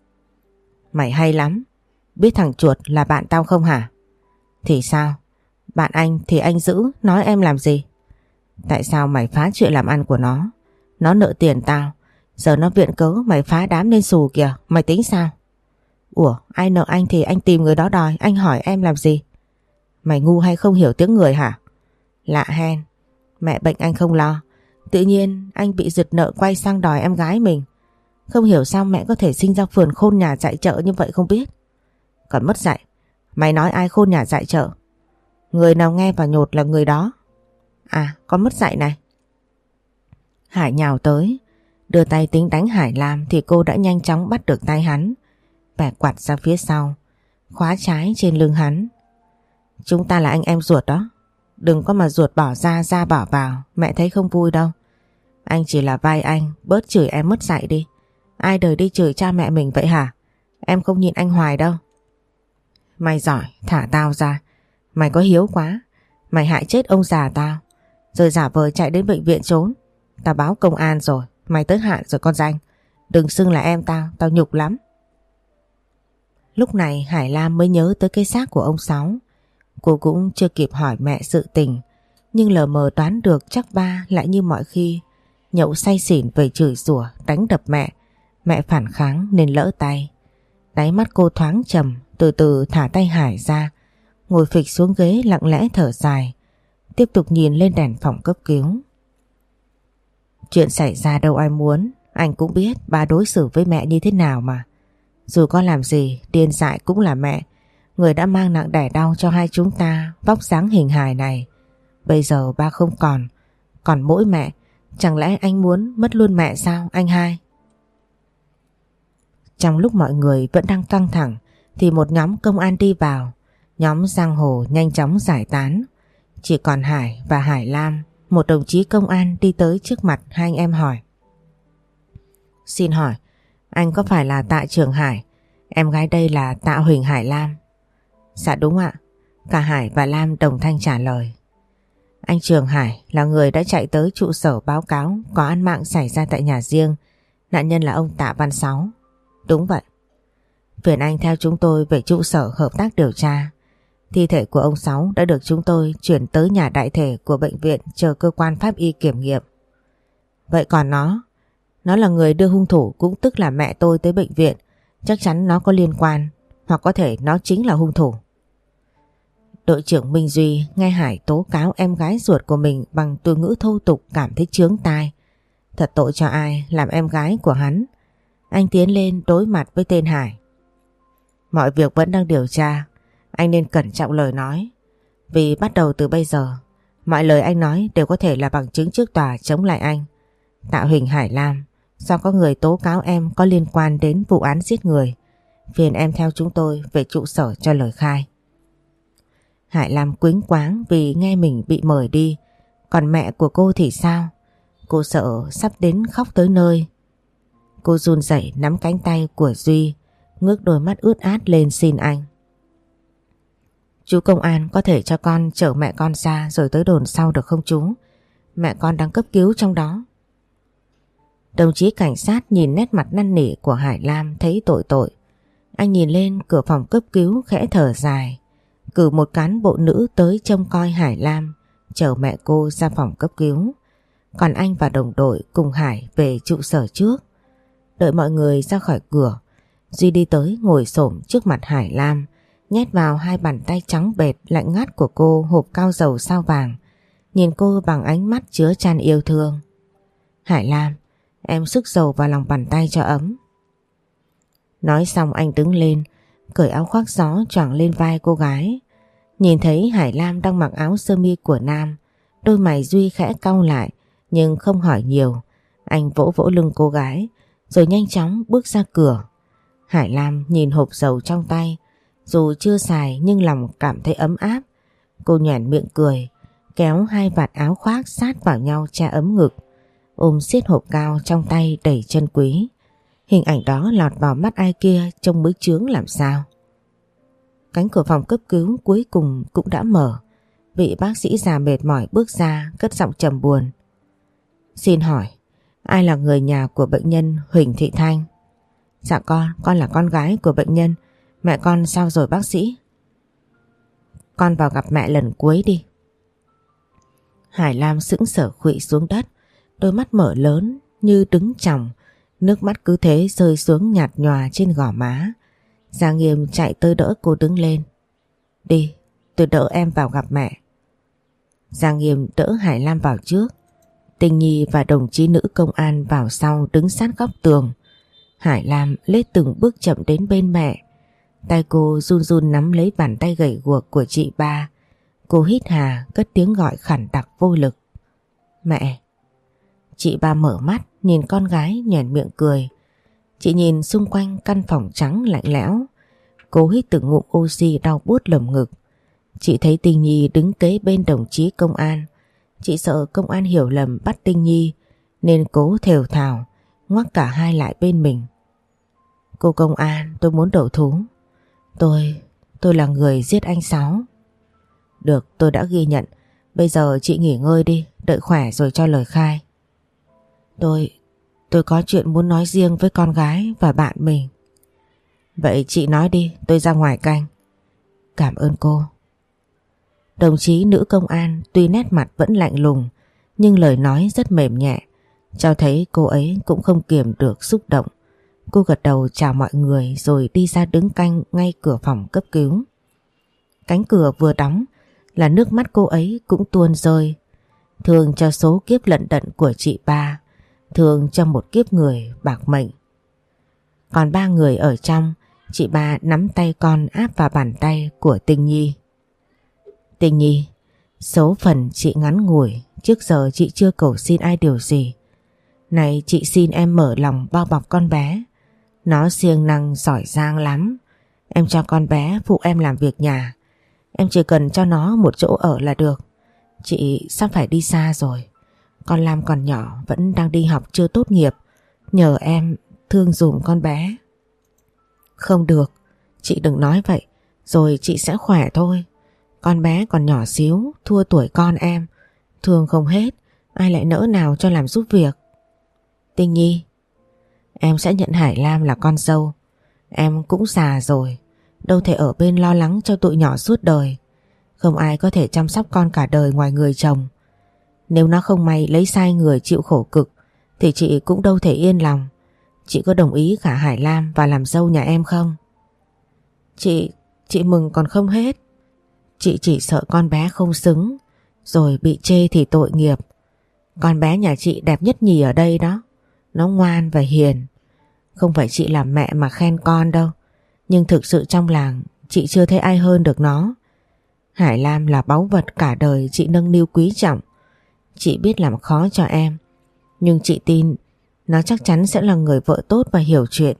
Mày hay lắm, biết thằng chuột là bạn tao không hả? Thì sao? Bạn anh thì anh giữ, nói em làm gì? Tại sao mày phá chuyện làm ăn của nó? Nó nợ tiền tao, giờ nó viện cớ mày phá đám nên xù kìa, mày tính sao? Ủa, ai nợ anh thì anh tìm người đó đòi, anh hỏi em làm gì? Mày ngu hay không hiểu tiếng người hả? Lạ hen, mẹ bệnh anh không lo, tự nhiên anh bị giật nợ quay sang đòi em gái mình. Không hiểu sao mẹ có thể sinh ra phườn khôn nhà dạy chợ như vậy không biết. Còn mất dạy, mày nói ai khôn nhà dạy chợ? Người nào nghe và nhột là người đó. À, con mất dạy này. Hải nhào tới, đưa tay tính đánh Hải Lam thì cô đã nhanh chóng bắt được tay hắn, bẻ quạt ra phía sau, khóa trái trên lưng hắn. Chúng ta là anh em ruột đó, đừng có mà ruột bỏ ra ra bỏ vào, mẹ thấy không vui đâu. Anh chỉ là vai anh, bớt chửi em mất dạy đi. Ai đời đi chửi cha mẹ mình vậy hả? Em không nhìn anh hoài đâu. Mày giỏi, thả tao ra. Mày có hiếu quá, mày hại chết ông già tao, rồi giả vờ chạy đến bệnh viện trốn. Tao báo công an rồi, mày tới hạn rồi con danh. Đừng xưng là em tao, tao nhục lắm. Lúc này Hải Lam mới nhớ tới cái xác của ông Sáu. Cô cũng chưa kịp hỏi mẹ sự tình, nhưng lờ mờ đoán được chắc ba lại như mọi khi, nhậu say xỉn về chửi rủa, đánh đập mẹ. Mẹ phản kháng nên lỡ tay. Đáy mắt cô thoáng trầm, từ từ thả tay Hải ra, ngồi phịch xuống ghế lặng lẽ thở dài, tiếp tục nhìn lên đèn phòng cấp cứu. Chuyện xảy ra đâu ai muốn, anh cũng biết ba đối xử với mẹ như thế nào mà. Dù có làm gì, điên dại cũng là mẹ, người đã mang nặng đẻ đau cho hai chúng ta vóc dáng hình hài này. Bây giờ ba không còn, còn mỗi mẹ, chẳng lẽ anh muốn mất luôn mẹ sao anh hai? Trong lúc mọi người vẫn đang căng thẳng thì một nhóm công an đi vào. Nhóm giang hồ nhanh chóng giải tán. Chỉ còn Hải và Hải Lam. Một đồng chí công an đi tới trước mặt hai anh em hỏi. Xin hỏi, anh có phải là Tạ Trường Hải? Em gái đây là Tạ Huỳnh Hải Lam. Dạ đúng ạ. Cả Hải và Lam đồng thanh trả lời. Anh Trường Hải là người đã chạy tới trụ sở báo cáo có án mạng xảy ra tại nhà riêng. Nạn nhân là ông Tạ Văn Sáu. Đúng vậy. Phiền anh theo chúng tôi về trụ sở hợp tác điều tra. Thi thể của ông Sáu đã được chúng tôi chuyển tới nhà đại thể của bệnh viện chờ cơ quan pháp y kiểm nghiệm. Vậy còn nó? Nó là người đưa hung thủ, cũng tức là mẹ tôi tới bệnh viện. Chắc chắn nó có liên quan, hoặc có thể nó chính là hung thủ. Đội trưởng Minh Duy nghe Hải tố cáo em gái ruột của mình bằng từ ngữ thô tục cảm thấy chướng tai. Thật tội cho ai làm em gái của hắn. Anh tiến lên đối mặt với tên Hải. Mọi việc vẫn đang điều tra, anh nên cẩn trọng lời nói. Vì bắt đầu từ bây giờ, mọi lời anh nói đều có thể là bằng chứng trước tòa chống lại anh. Tạ Huỳnh Hải Lam, do có người tố cáo em có liên quan đến vụ án giết người. Phiền em theo chúng tôi về trụ sở cho lời khai. Hải Lam quýnh quáng vì nghe mình bị mời đi. Còn mẹ của cô thì sao? Cô sợ sắp đến khóc tới nơi. Cô run rẩy nắm cánh tay của Duy. ngước đôi mắt ướt át lên xin anh. Chú công an có thể cho con chở mẹ con ra rồi tới đồn sau được không chú? Mẹ con đang cấp cứu trong đó. Đồng chí cảnh sát nhìn nét mặt năn nỉ của Hải Lam thấy tội tội. Anh nhìn lên cửa phòng cấp cứu khẽ thở dài, cử một cán bộ nữ tới trông coi Hải Lam chở mẹ cô ra phòng cấp cứu. Còn anh và đồng đội cùng Hải về trụ sở trước. Đợi mọi người ra khỏi cửa, Duy đi tới ngồi xổm trước mặt Hải Lam, nhét vào hai bàn tay trắng bệt lạnh ngắt của cô hộp cao dầu sao vàng, nhìn cô bằng ánh mắt chứa chan yêu thương. Hải Lam, em sức dầu vào lòng bàn tay cho ấm. Nói xong anh đứng lên, cởi áo khoác gió choàng lên vai cô gái. Nhìn thấy Hải Lam đang mặc áo sơ mi của Nam, đôi mày Duy khẽ cau lại nhưng không hỏi nhiều. Anh vỗ vỗ lưng cô gái rồi nhanh chóng bước ra cửa. Hải Lam nhìn hộp dầu trong tay, dù chưa xài nhưng lòng cảm thấy ấm áp. Cô nhoẻn miệng cười, kéo hai vạt áo khoác sát vào nhau che ấm ngực, ôm siết hộp cao trong tay đầy chân quý. Hình ảnh đó lọt vào mắt ai kia trông mới chướng làm sao. Cánh cửa phòng cấp cứu cuối cùng cũng đã mở. Vị bác sĩ già mệt mỏi bước ra, cất giọng trầm buồn. Xin hỏi, ai là người nhà của bệnh nhân Huỳnh Thị Thanh? Dạ con, con là con gái của bệnh nhân. Mẹ con sao rồi bác sĩ? Con vào gặp mẹ lần cuối đi. Hải Lam sững sờ khuỵu xuống đất, đôi mắt mở lớn như đứng chòng, nước mắt cứ thế rơi xuống nhạt nhòa trên gò má. Giang Nghiêm chạy tới đỡ cô đứng lên. Đi, tôi đỡ em vào gặp mẹ. Giang Nghiêm đỡ Hải Lam vào trước, Tình Nhi và đồng chí nữ công an vào sau đứng sát góc tường. Hải Lam lết từng bước chậm đến bên mẹ. Tay cô run run nắm lấy bàn tay gầy guộc của chị ba. Cô hít hà cất tiếng gọi khản đặc vô lực. Mẹ. Chị ba mở mắt nhìn con gái nhoẻn miệng cười. Chị nhìn xung quanh căn phòng trắng lạnh lẽo. Cô hít từng ngụm oxy đau buốt lồng ngực. Chị thấy Tình Nhi đứng kế bên đồng chí công an. Chị sợ công an hiểu lầm bắt Tình Nhi nên cố thều thào ngoắc cả hai lại bên mình. Cô công an, tôi muốn đầu thú. Tôi, tôi là người giết anh Sáu. Được, tôi đã ghi nhận. Bây giờ chị nghỉ ngơi đi, đợi khỏe rồi cho lời khai. Tôi, tôi có chuyện muốn nói riêng với con gái và bạn mình. Vậy chị nói đi, tôi ra ngoài canh. Cảm ơn cô. Đồng chí nữ công an tuy nét mặt vẫn lạnh lùng nhưng lời nói rất mềm nhẹ, cho thấy cô ấy cũng không kiềm được xúc động. Cô gật đầu chào mọi người rồi đi ra đứng canh ngay cửa phòng cấp cứu. Cánh cửa vừa đóng là nước mắt cô ấy cũng tuôn rơi. Thương cho số kiếp lận đận của chị ba, thương cho một kiếp người bạc mệnh. Còn ba người ở trong, chị ba nắm tay con áp vào bàn tay của Tình Nhi. Tình Nhi, số phận chị ngắn ngủi, trước giờ chị chưa cầu xin ai điều gì. Này chị xin em mở lòng bao bọc con bé. Nó siêng năng giỏi giang lắm. Em cho con bé phụ em làm việc nhà. Em chỉ cần cho nó một chỗ ở là được. Chị sắp phải đi xa rồi. Con Lam còn nhỏ, vẫn đang đi học chưa tốt nghiệp. Nhờ em thương dùm con bé. Không được, chị đừng nói vậy. Rồi chị sẽ khỏe thôi. Con bé còn nhỏ xíu, thua tuổi con em. Thương không hết, ai lại nỡ nào cho làm giúp việc. Tình Nhi, em sẽ nhận Hải Lam là con dâu. Em cũng già rồi, đâu thể ở bên lo lắng cho tụi nhỏ suốt đời. Không ai có thể chăm sóc con cả đời ngoài người chồng. Nếu nó không may lấy sai người chịu khổ cực thì chị cũng đâu thể yên lòng. Chị có đồng ý gả Hải Lam và làm dâu nhà em không? Chị, chị mừng còn không hết. Chị chỉ sợ con bé không xứng, rồi bị chê thì tội nghiệp. Con bé nhà chị đẹp nhất nhì ở đây đó. Nó ngoan và hiền. Không phải chị làm mẹ mà khen con đâu, nhưng thực sự trong làng chị chưa thấy ai hơn được nó. Hải Lam là báu vật cả đời chị nâng niu quý trọng. Chị biết làm khó cho em, nhưng chị tin nó chắc chắn sẽ là người vợ tốt và hiểu chuyện.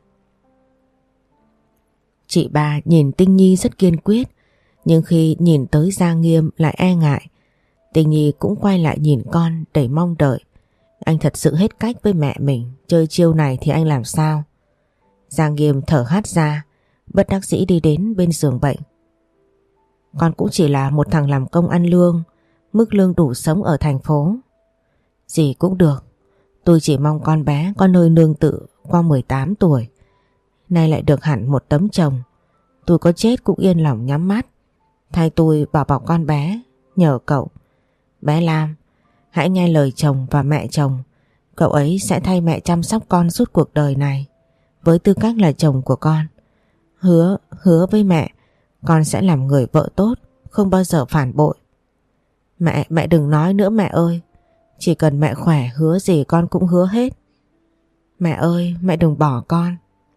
Chị ba nhìn Tình Nhi rất kiên quyết, nhưng khi nhìn tới Giang Nghiêm lại e ngại. Tình Nhi cũng quay lại nhìn con đầy mong đợi. Anh thật sự hết cách với mẹ mình, chơi chiêu này thì anh làm sao? Giang Nghiêm thở hắt ra, bất đắc dĩ đi đến bên giường bệnh. Con cũng chỉ là một thằng làm công ăn lương, mức lương đủ sống ở thành phố. Gì cũng được, tôi chỉ mong con bé có nơi nương tựa qua mười tám tuổi. Nay lại được hẳn một tấm chồng, tôi có chết cũng yên lòng nhắm mắt. Thay tôi bảo bọc con bé, nhờ cậu. Bé Lam, hãy nghe lời chồng và mẹ chồng. Cậu ấy sẽ thay mẹ chăm sóc con suốt cuộc đời này, với tư cách là chồng của con. Hứa, hứa với mẹ, con sẽ làm người vợ tốt, không bao giờ phản bội. Mẹ, mẹ đừng nói nữa mẹ ơi. Chỉ cần mẹ khỏe, hứa gì con cũng hứa hết. Mẹ ơi, mẹ đừng bỏ con.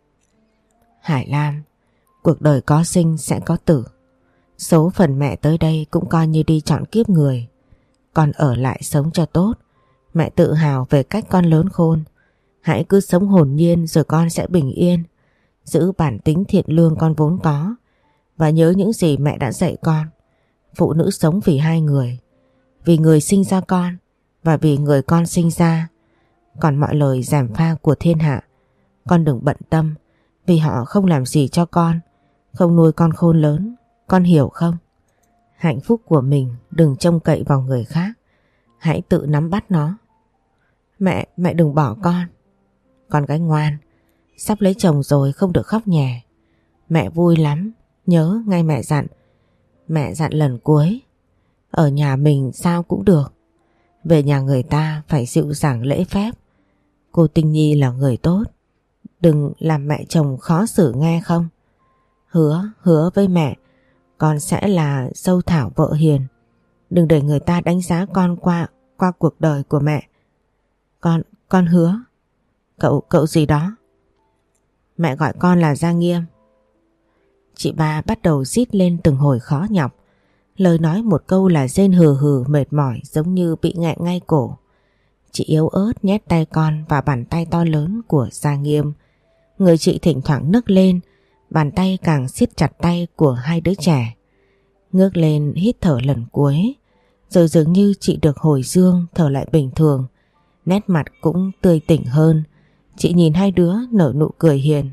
Hải Lam, cuộc đời có sinh sẽ có tử. Số phận mẹ tới đây cũng coi như đi chọn kiếp người. Con ở lại sống cho tốt. Mẹ tự hào về cách con lớn khôn. Hãy cứ sống hồn nhiên rồi con sẽ bình yên. Giữ bản tính thiện lương con vốn có. Và nhớ những gì mẹ đã dạy con. Phụ nữ sống vì hai người. Vì người sinh ra con và vì người con sinh ra. Còn mọi lời gièm pha của thiên hạ, con đừng bận tâm, vì họ không làm gì cho con, không nuôi con khôn lớn. Con hiểu không? Hạnh phúc của mình đừng trông cậy vào người khác. Hãy tự nắm bắt nó. Mẹ, mẹ đừng bỏ con. Con gái ngoan, sắp lấy chồng rồi không được khóc nhè. Mẹ vui lắm, nhớ ngay mẹ dặn. Mẹ dặn lần cuối, ở nhà mình sao cũng được, về nhà người ta phải dịu dàng lễ phép. Cô Tinh Nhi là người tốt, đừng làm mẹ chồng khó xử nghe không? Hứa, hứa với mẹ, con sẽ là dâu thảo vợ hiền. Đừng để người ta đánh giá con qua qua cuộc đời của mẹ. Con, con hứa. Cậu, cậu gì đó? Mẹ gọi con là Gia Nghiêm. Chị ba bắt đầu rít lên từng hồi khó nhọc. Lời nói một câu là rên hừ hừ mệt mỏi, giống như bị nghẹn ngay cổ. Chị yếu ớt nhét tay con vào bàn tay to lớn của Gia Nghiêm. Người chị thỉnh thoảng nức lên, bàn tay càng siết chặt tay của hai đứa trẻ. Ngước lên hít thở lần cuối, rồi dường như chị được hồi dương, thở lại bình thường. Nét mặt cũng tươi tỉnh hơn. Chị nhìn hai đứa nở nụ cười hiền.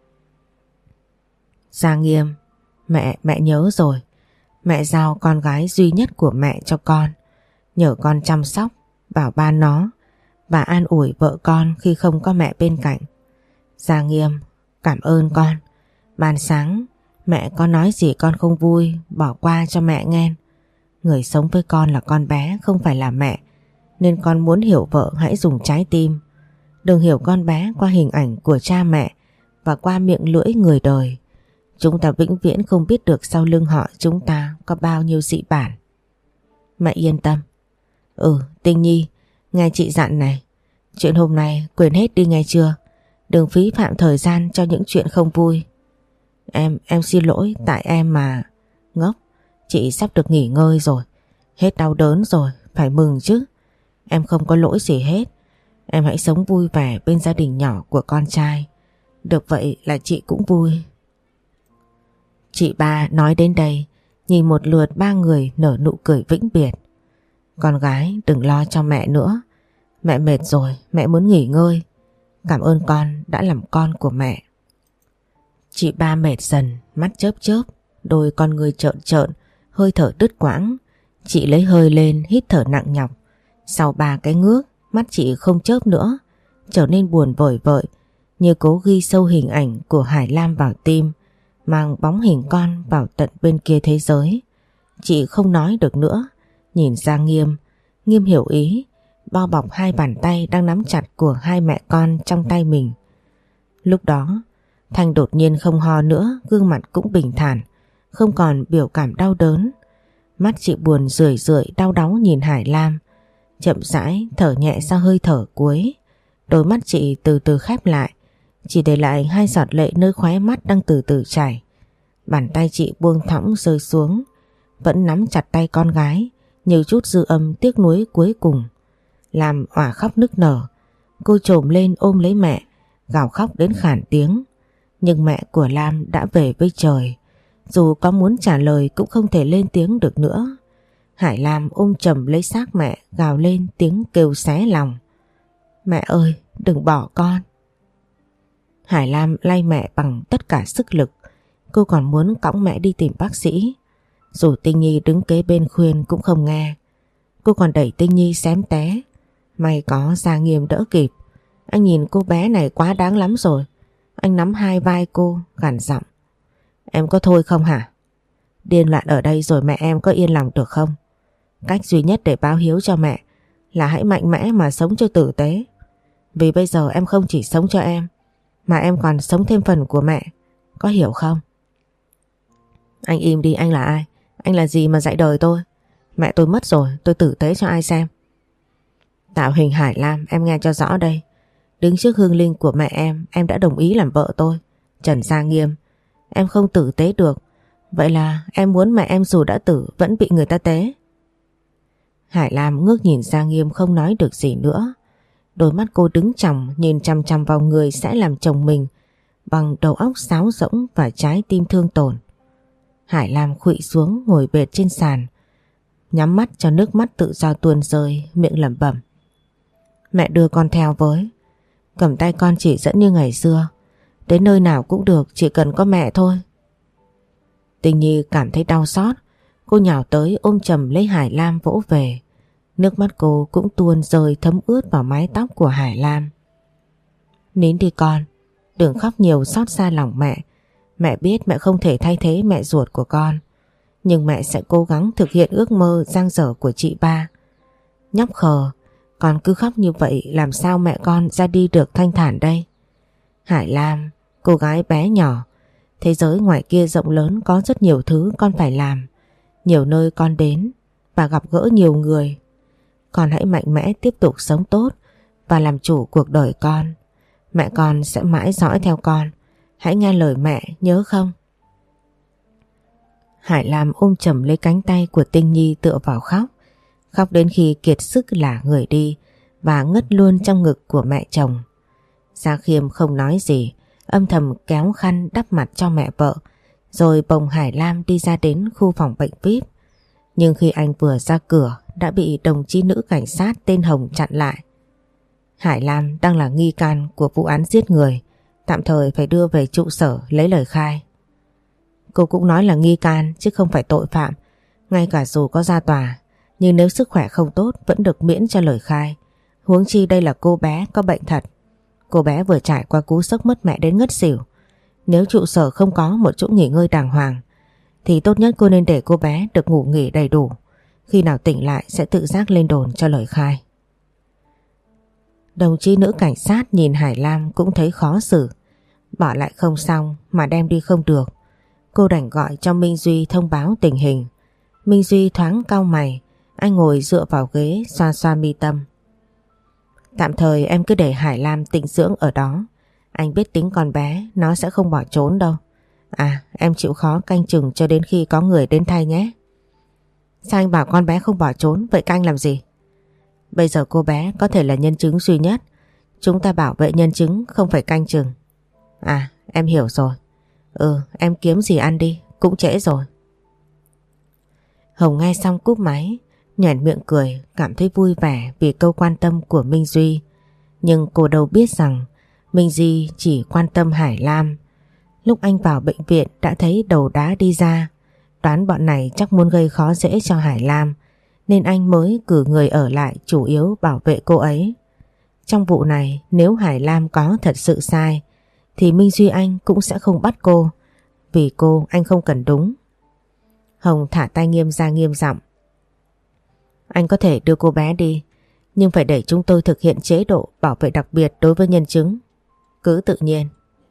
Gia Nghiêm, mẹ, mẹ nhớ rồi. Mẹ giao con gái duy nhất của mẹ cho con, nhờ con chăm sóc, bảo ban nó và an ủi vợ con khi không có mẹ bên cạnh. Gia Nghiêm, cảm ơn con. Ban sáng mẹ có nói gì con không vui, bỏ qua cho mẹ nghe. Người sống với con là con bé, không phải là mẹ, nên con muốn hiểu vợ hãy dùng trái tim. Đừng hiểu con bé qua hình ảnh của cha mẹ và qua miệng lưỡi người đời. Chúng ta vĩnh viễn không biết được sau lưng họ chúng ta có bao nhiêu dị bản. Mẹ yên tâm. Ừ, Tinh Nhi, nghe chị dặn này, chuyện hôm nay quên hết đi nghe chưa? Đừng phí phạm thời gian cho những chuyện không vui. Em, em xin lỗi, tại em mà. Ngốc, chị sắp được nghỉ ngơi rồi, hết đau đớn rồi, phải mừng chứ. Em không có lỗi gì hết. Em hãy sống vui vẻ bên gia đình nhỏ của con trai. Được vậy là chị cũng vui. Chị ba nói đến đây, nhìn một lượt ba người nở nụ cười vĩnh biệt. Con gái đừng lo cho mẹ nữa. Mẹ mệt rồi, mẹ muốn nghỉ ngơi. Cảm ơn con đã làm con của mẹ. Chị ba mệt dần, mắt chớp chớp, đôi con người trợn trợn, hơi thở đứt quãng. Chị lấy hơi lên, hít thở nặng nhọc. Sau ba cái ngước, mắt chị không chớp nữa, trở nên buồn vời vợi, như cố ghi sâu hình ảnh của Hải Lam vào tim, mang bóng hình con vào tận bên kia thế giới. Chị không nói được nữa, nhìn ra Nghiêm. Nghiêm hiểu ý, bao bọc hai bàn tay đang nắm chặt của hai mẹ con trong tay mình. Lúc đó Thanh đột nhiên không ho nữa, gương mặt cũng bình thản, không còn biểu cảm đau đớn. Mắt chị buồn rười rượi đau đáu nhìn Hải Lam, chậm rãi thở nhẹ ra hơi thở cuối. Đôi mắt chị từ từ khép lại, chỉ để lại hai giọt lệ nơi khóe mắt đang từ từ chảy. Bàn tay chị buông thõng rơi xuống, vẫn nắm chặt tay con gái, như chút dư âm tiếc nuối cuối cùng. Làm òa khóc nức nở, cô chồm lên ôm lấy mẹ, gào khóc đến khản tiếng. Nhưng mẹ của Lam đã về với trời, dù có muốn trả lời cũng không thể lên tiếng được nữa. Hải Lam ôm chầm lấy xác mẹ, gào lên tiếng kêu xé lòng. Mẹ ơi, đừng bỏ con. Hải Lam lay mẹ bằng tất cả sức lực, Cô còn muốn cõng mẹ đi tìm bác sĩ. Dù Tinh Nhi đứng kế bên khuyên cũng không nghe. Cô còn đẩy Tinh Nhi xém té. May có Gia Nghiêm đỡ kịp. Anh nhìn cô bé này quá đáng lắm rồi. Anh nắm hai vai cô gằn giọng: Em có thôi không hả? Điên loạn ở đây rồi mẹ em có yên lòng được không? Cách duy nhất để báo hiếu cho mẹ là hãy mạnh mẽ mà sống cho tử tế. Vì bây giờ em không chỉ sống cho em, mà em còn sống thêm phần của mẹ. Có hiểu không? Anh im đi, anh là ai? Anh là gì mà dạy đời tôi? Mẹ tôi mất rồi, tôi tử tế cho ai xem? Tạo hình Hải Lam, em nghe cho rõ đây. Đứng trước hương linh của mẹ em, em đã đồng ý làm vợ tôi, Trần Gia Nghiêm. Em không tử tế được. Vậy là em muốn mẹ em dù đã tử vẫn bị người ta tế. Hải Lam ngước nhìn Gia Nghiêm không nói được gì nữa. Đôi mắt cô đứng chòng nhìn chằm chằm vào người sẽ làm chồng mình, bằng đầu óc sáo rỗng và trái tim thương tổn. Hải Lam khuỵu xuống ngồi bệt trên sàn, nhắm mắt cho nước mắt tự do tuôn rơi, miệng lẩm bẩm: Mẹ đưa con theo với. Cầm tay con chỉ dẫn như ngày xưa. Đến nơi nào cũng được, chỉ cần có mẹ thôi. Tình Nhi cảm thấy đau xót. Cô nhào tới ôm chầm lấy Hải Lam vỗ về. Nước mắt cô cũng tuôn rơi thấm ướt vào mái tóc của Hải Lam. Nín đi con, đừng khóc nhiều xót xa lòng mẹ. Mẹ biết mẹ không thể thay thế mẹ ruột của con, nhưng mẹ sẽ cố gắng thực hiện ước mơ dang dở của chị ba. Nhóc khờ, con cứ khóc như vậy làm sao mẹ con ra đi được thanh thản đây? Hải Lam, cô gái bé nhỏ, thế giới ngoài kia rộng lớn, có rất nhiều thứ con phải làm, nhiều nơi con đến và gặp gỡ nhiều người. Con hãy mạnh mẽ tiếp tục sống tốt và làm chủ cuộc đời con. Mẹ con sẽ mãi dõi theo con. Hãy nghe lời mẹ, nhớ không? Hải Lam ôm chầm lấy cánh tay của Tinh Nhi tựa vào khóc. Khóc đến khi kiệt sức lả người đi và ngất luôn trong ngực của mẹ chồng. Gia Khiêm không nói gì, âm thầm kéo khăn đắp mặt cho mẹ vợ, rồi bồng Hải Lam đi ra đến khu phòng bệnh vi ai pi. Nhưng khi anh vừa ra cửa đã bị đồng chí nữ cảnh sát tên Hồng chặn lại. Hải Lam đang là nghi can của vụ án giết người, tạm thời phải đưa về trụ sở lấy lời khai. Cô cũng nói là nghi can chứ không phải tội phạm. Ngay cả dù có ra tòa, nhưng nếu sức khỏe không tốt vẫn được miễn cho lời khai. Huống chi đây là cô bé có bệnh thật. Cô bé vừa trải qua cú sốc mất mẹ đến ngất xỉu. Nếu trụ sở không có một chỗ nghỉ ngơi đàng hoàng thì tốt nhất cô nên để cô bé được ngủ nghỉ đầy đủ. Khi nào tỉnh lại sẽ tự giác lên đồn cho lời khai. Đồng chí nữ cảnh sát nhìn Hải Lam cũng thấy khó xử. Bỏ lại không xong mà đem đi không được. Cô đành gọi cho Minh Duy thông báo tình hình. Minh Duy thoáng cau mày. Anh ngồi dựa vào ghế xoa xoa mi tâm. Tạm thời em cứ để Hải Lam tĩnh dưỡng ở đó. Anh biết tính con bé, nó sẽ không bỏ trốn đâu. À, em chịu khó canh chừng cho đến khi có người đến thay nhé. Sao anh bảo con bé không bỏ trốn, vậy canh làm gì? Bây giờ cô bé có thể là nhân chứng duy nhất. Chúng ta bảo vệ nhân chứng, không phải canh chừng. À, em hiểu rồi. Ừ, em kiếm gì ăn đi, cũng trễ rồi. Hồng nghe xong cúp máy, nhoẻn miệng cười, cảm thấy vui vẻ vì câu quan tâm của Minh Duy. Nhưng cô đâu biết rằng Minh Duy chỉ quan tâm Hải Lam. Lúc anh vào bệnh viện đã thấy đầu đá đi ra, đoán bọn này chắc muốn gây khó dễ cho Hải Lam, nên anh mới cử người ở lại chủ yếu bảo vệ cô ấy. Trong vụ này nếu Hải Lam có thật sự sai thì Minh Duy anh cũng sẽ không bắt cô, vì cô anh không cần đúng. Hồng thả tay Nghiêm ra nghiêm giọng. Anh có thể đưa cô bé đi, nhưng phải để chúng tôi thực hiện chế độ bảo vệ đặc biệt đối với nhân chứng. Cứ tự nhiên.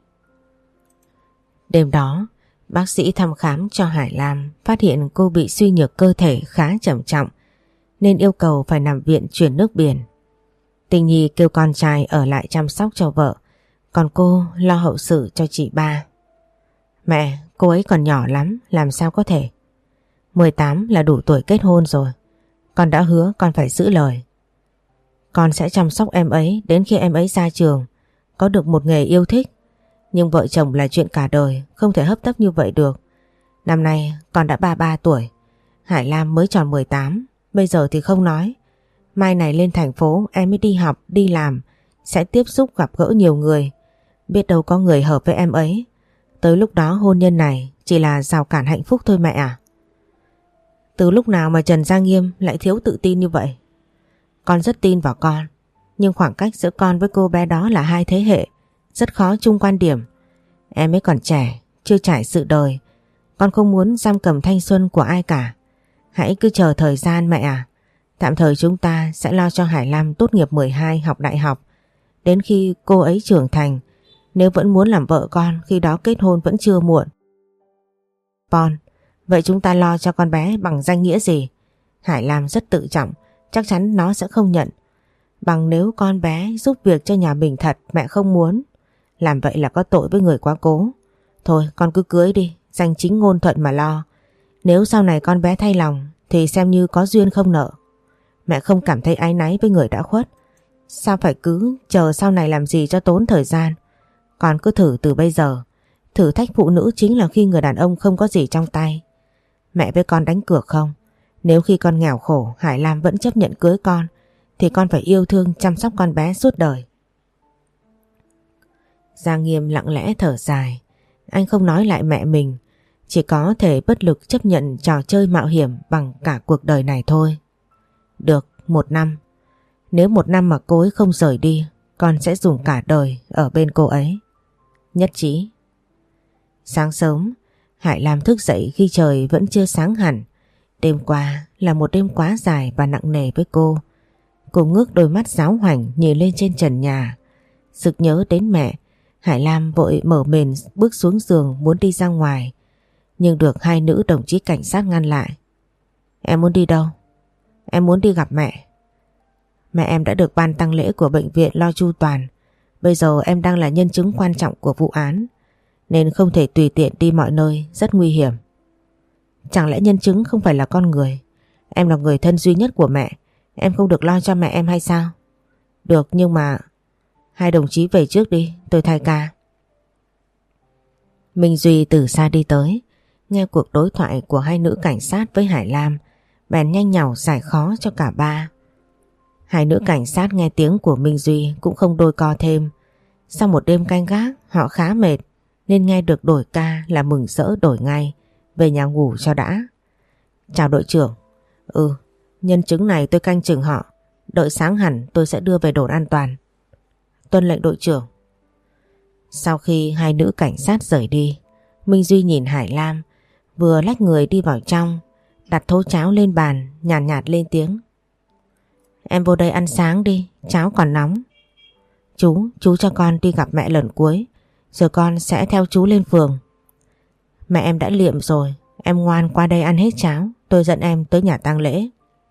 Đêm đó, bác sĩ thăm khám cho Hải Lam phát hiện cô bị suy nhược cơ thể khá trầm trọng, nên yêu cầu phải nằm viện chuyển nước biển. Tình Nhi kêu con trai ở lại chăm sóc cho vợ, còn cô lo hậu sự cho chị ba. Mẹ, cô ấy còn nhỏ lắm, làm sao có thể? mười tám là đủ tuổi kết hôn rồi. Con đã hứa con phải giữ lời. Con sẽ chăm sóc em ấy đến khi em ấy ra trường, có được một nghề yêu thích. Nhưng vợ chồng là chuyện cả đời, không thể hấp tấp như vậy được. Năm nay con đã ba mươi ba tuổi, Hải Lam mới tròn mười tám, bây giờ thì không nói. Mai này lên thành phố em mới đi học, đi làm, sẽ tiếp xúc gặp gỡ nhiều người. Biết đâu có người hợp với em ấy. Tới lúc đó hôn nhân này chỉ là rào cản hạnh phúc thôi mẹ à. Từ lúc nào mà Trần Gia Nghiêm lại thiếu tự tin như vậy? Con rất tin vào con, nhưng khoảng cách giữa con với cô bé đó là hai thế hệ, rất khó chung quan điểm. Em ấy còn trẻ, chưa trải sự đời, con không muốn giam cầm thanh xuân của ai cả. Hãy cứ chờ thời gian mẹ à. Tạm thời chúng ta sẽ lo cho Hải Lam tốt nghiệp mười hai học đại học. Đến khi cô ấy trưởng thành, nếu vẫn muốn làm vợ con, khi đó kết hôn vẫn chưa muộn. Bon, vậy chúng ta lo cho con bé bằng danh nghĩa gì? Hải Lam rất tự trọng, chắc chắn nó sẽ không nhận. Bằng nếu con bé giúp việc cho nhà mình thật, mẹ không muốn. Làm vậy là có tội với người quá cố. Thôi con cứ cưới đi, danh chính ngôn thuận mà lo. Nếu sau này con bé thay lòng thì xem như có duyên không nợ. Mẹ không cảm thấy áy náy với người đã khuất. Sao phải cứ chờ sau này làm gì cho tốn thời gian. Con cứ thử từ bây giờ. Thử thách phụ nữ chính là khi người đàn ông không có gì trong tay. Mẹ với con đánh cược không? Nếu khi con nghèo khổ Hải Lam vẫn chấp nhận cưới con thì con phải yêu thương chăm sóc con bé suốt đời. Giang Nghiêm lặng lẽ thở dài. Anh không nói lại mẹ mình, chỉ có thể bất lực chấp nhận trò chơi mạo hiểm bằng cả cuộc đời này thôi. Được, một năm. Nếu một năm mà cô ấy không rời đi, con sẽ dùng cả đời ở bên cô ấy. Nhất trí. Sáng sớm, Hải Lam thức dậy khi trời vẫn chưa sáng hẳn. Đêm qua là một đêm quá dài và nặng nề với cô. Cô ngước đôi mắt giáo hoảnh nhìn lên trên trần nhà. Sực nhớ đến mẹ, Hải Lam vội mở mền bước xuống giường muốn đi ra ngoài. Nhưng được hai nữ đồng chí cảnh sát ngăn lại. Em muốn đi đâu? Em muốn đi gặp mẹ. Mẹ em đã được ban tang lễ của bệnh viện lo chu toàn. Bây giờ em đang là nhân chứng quan trọng của vụ án, nên không thể tùy tiện đi mọi nơi, rất nguy hiểm. Chẳng lẽ nhân chứng không phải là con người? Em là người thân duy nhất của mẹ, em không được lo cho mẹ em hay sao? Được, nhưng mà... Hai đồng chí về trước đi, tôi thay ca. Minh Duy từ xa đi tới, nghe cuộc đối thoại của hai nữ cảnh sát với Hải Lam, bèn nhanh nhảu giải khó cho cả ba. Hai nữ cảnh sát nghe tiếng của Minh Duy cũng không đôi co thêm. Sau một đêm canh gác, họ khá mệt, nên nghe được đổi ca là mừng rỡ đổi ngay, về nhà ngủ cho đã. Chào đội trưởng. Ừ, nhân chứng này tôi canh chừng họ, đợi sáng hẳn tôi sẽ đưa về đồn an toàn. Tuân lệnh đội trưởng. Sau khi hai nữ cảnh sát rời đi, Minh Duy nhìn Hải Lam, vừa lách người đi vào trong, đặt thố cháo lên bàn, nhàn nhạt, nhạt lên tiếng. Em vô đây ăn sáng đi, cháo còn nóng. Chú, chú cho con đi gặp mẹ lần cuối, rồi con sẽ theo chú lên phường. Mẹ em đã liệm rồi, em ngoan qua đây ăn hết cháo, tôi dẫn em tới nhà tang lễ.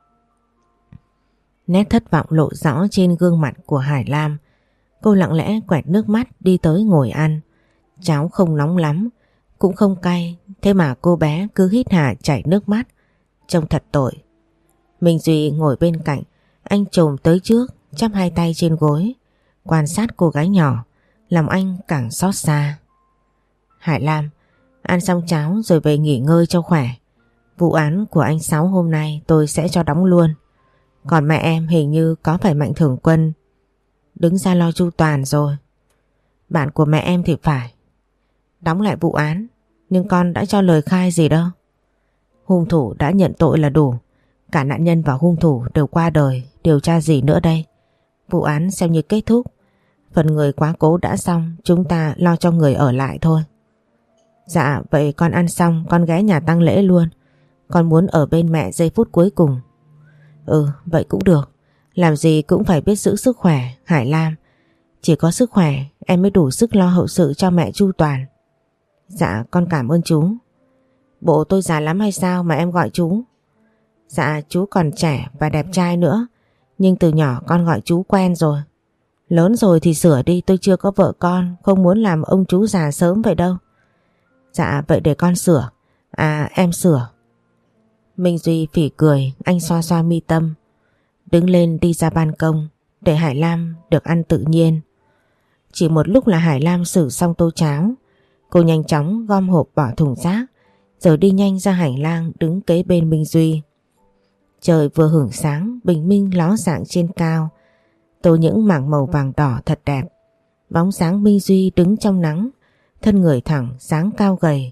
Nét thất vọng lộ rõ trên gương mặt của Hải Lam. Cô lặng lẽ quẹt nước mắt đi tới ngồi ăn. Cháo không nóng lắm, cũng không cay, thế mà cô bé cứ hít hà chảy nước mắt, trông thật tội. Minh Duy ngồi bên cạnh, anh chồm tới trước, chắp hai tay trên gối, quan sát cô gái nhỏ, lòng anh càng xót xa. Hải Lam, ăn xong cháo rồi về nghỉ ngơi cho khỏe. Vụ án của anh Sáu hôm nay tôi sẽ cho đóng luôn. Còn mẹ em hình như có phải Mạnh Thường Quân đứng ra lo chu toàn rồi. Bạn của mẹ em thì phải. Đóng lại vụ án, nhưng con đã cho lời khai gì đâu. Hung thủ đã nhận tội là đủ. Cả nạn nhân và hung thủ đều qua đời, điều tra gì nữa đây. Vụ án xem như kết thúc. Phần người quá cố đã xong, chúng ta lo cho người ở lại thôi. Dạ, vậy con ăn xong con ghé nhà tang lễ luôn. Con muốn ở bên mẹ giây phút cuối cùng. Ừ, vậy cũng được. Làm gì cũng phải biết giữ sức khỏe, Hải Lam. Chỉ có sức khỏe em mới đủ sức lo hậu sự cho mẹ chu toàn. Dạ, con cảm ơn chú. Bộ tôi già lắm hay sao mà em gọi chú? Dạ, chú còn trẻ và đẹp trai nữa, nhưng từ nhỏ con gọi chú quen rồi. Lớn rồi thì sửa đi, tôi chưa có vợ con, không muốn làm ông chú già sớm vậy đâu. Dạ, vậy để con sửa. À, em sửa. Minh Duy phỉ cười, anh xoa xoa mi tâm, đứng lên đi ra ban công để Hải Lam được ăn tự nhiên. Chỉ một lúc là Hải Lam xử xong tô cháo. Cô nhanh chóng gom hộp bỏ thùng rác, rồi đi nhanh ra hành lang đứng kế bên Minh Duy. Trời vừa hửng sáng, bình minh ló dạng trên cao, tô những mảng màu vàng đỏ thật đẹp. Bóng sáng Minh Duy đứng trong nắng, thân người thẳng, dáng cao gầy,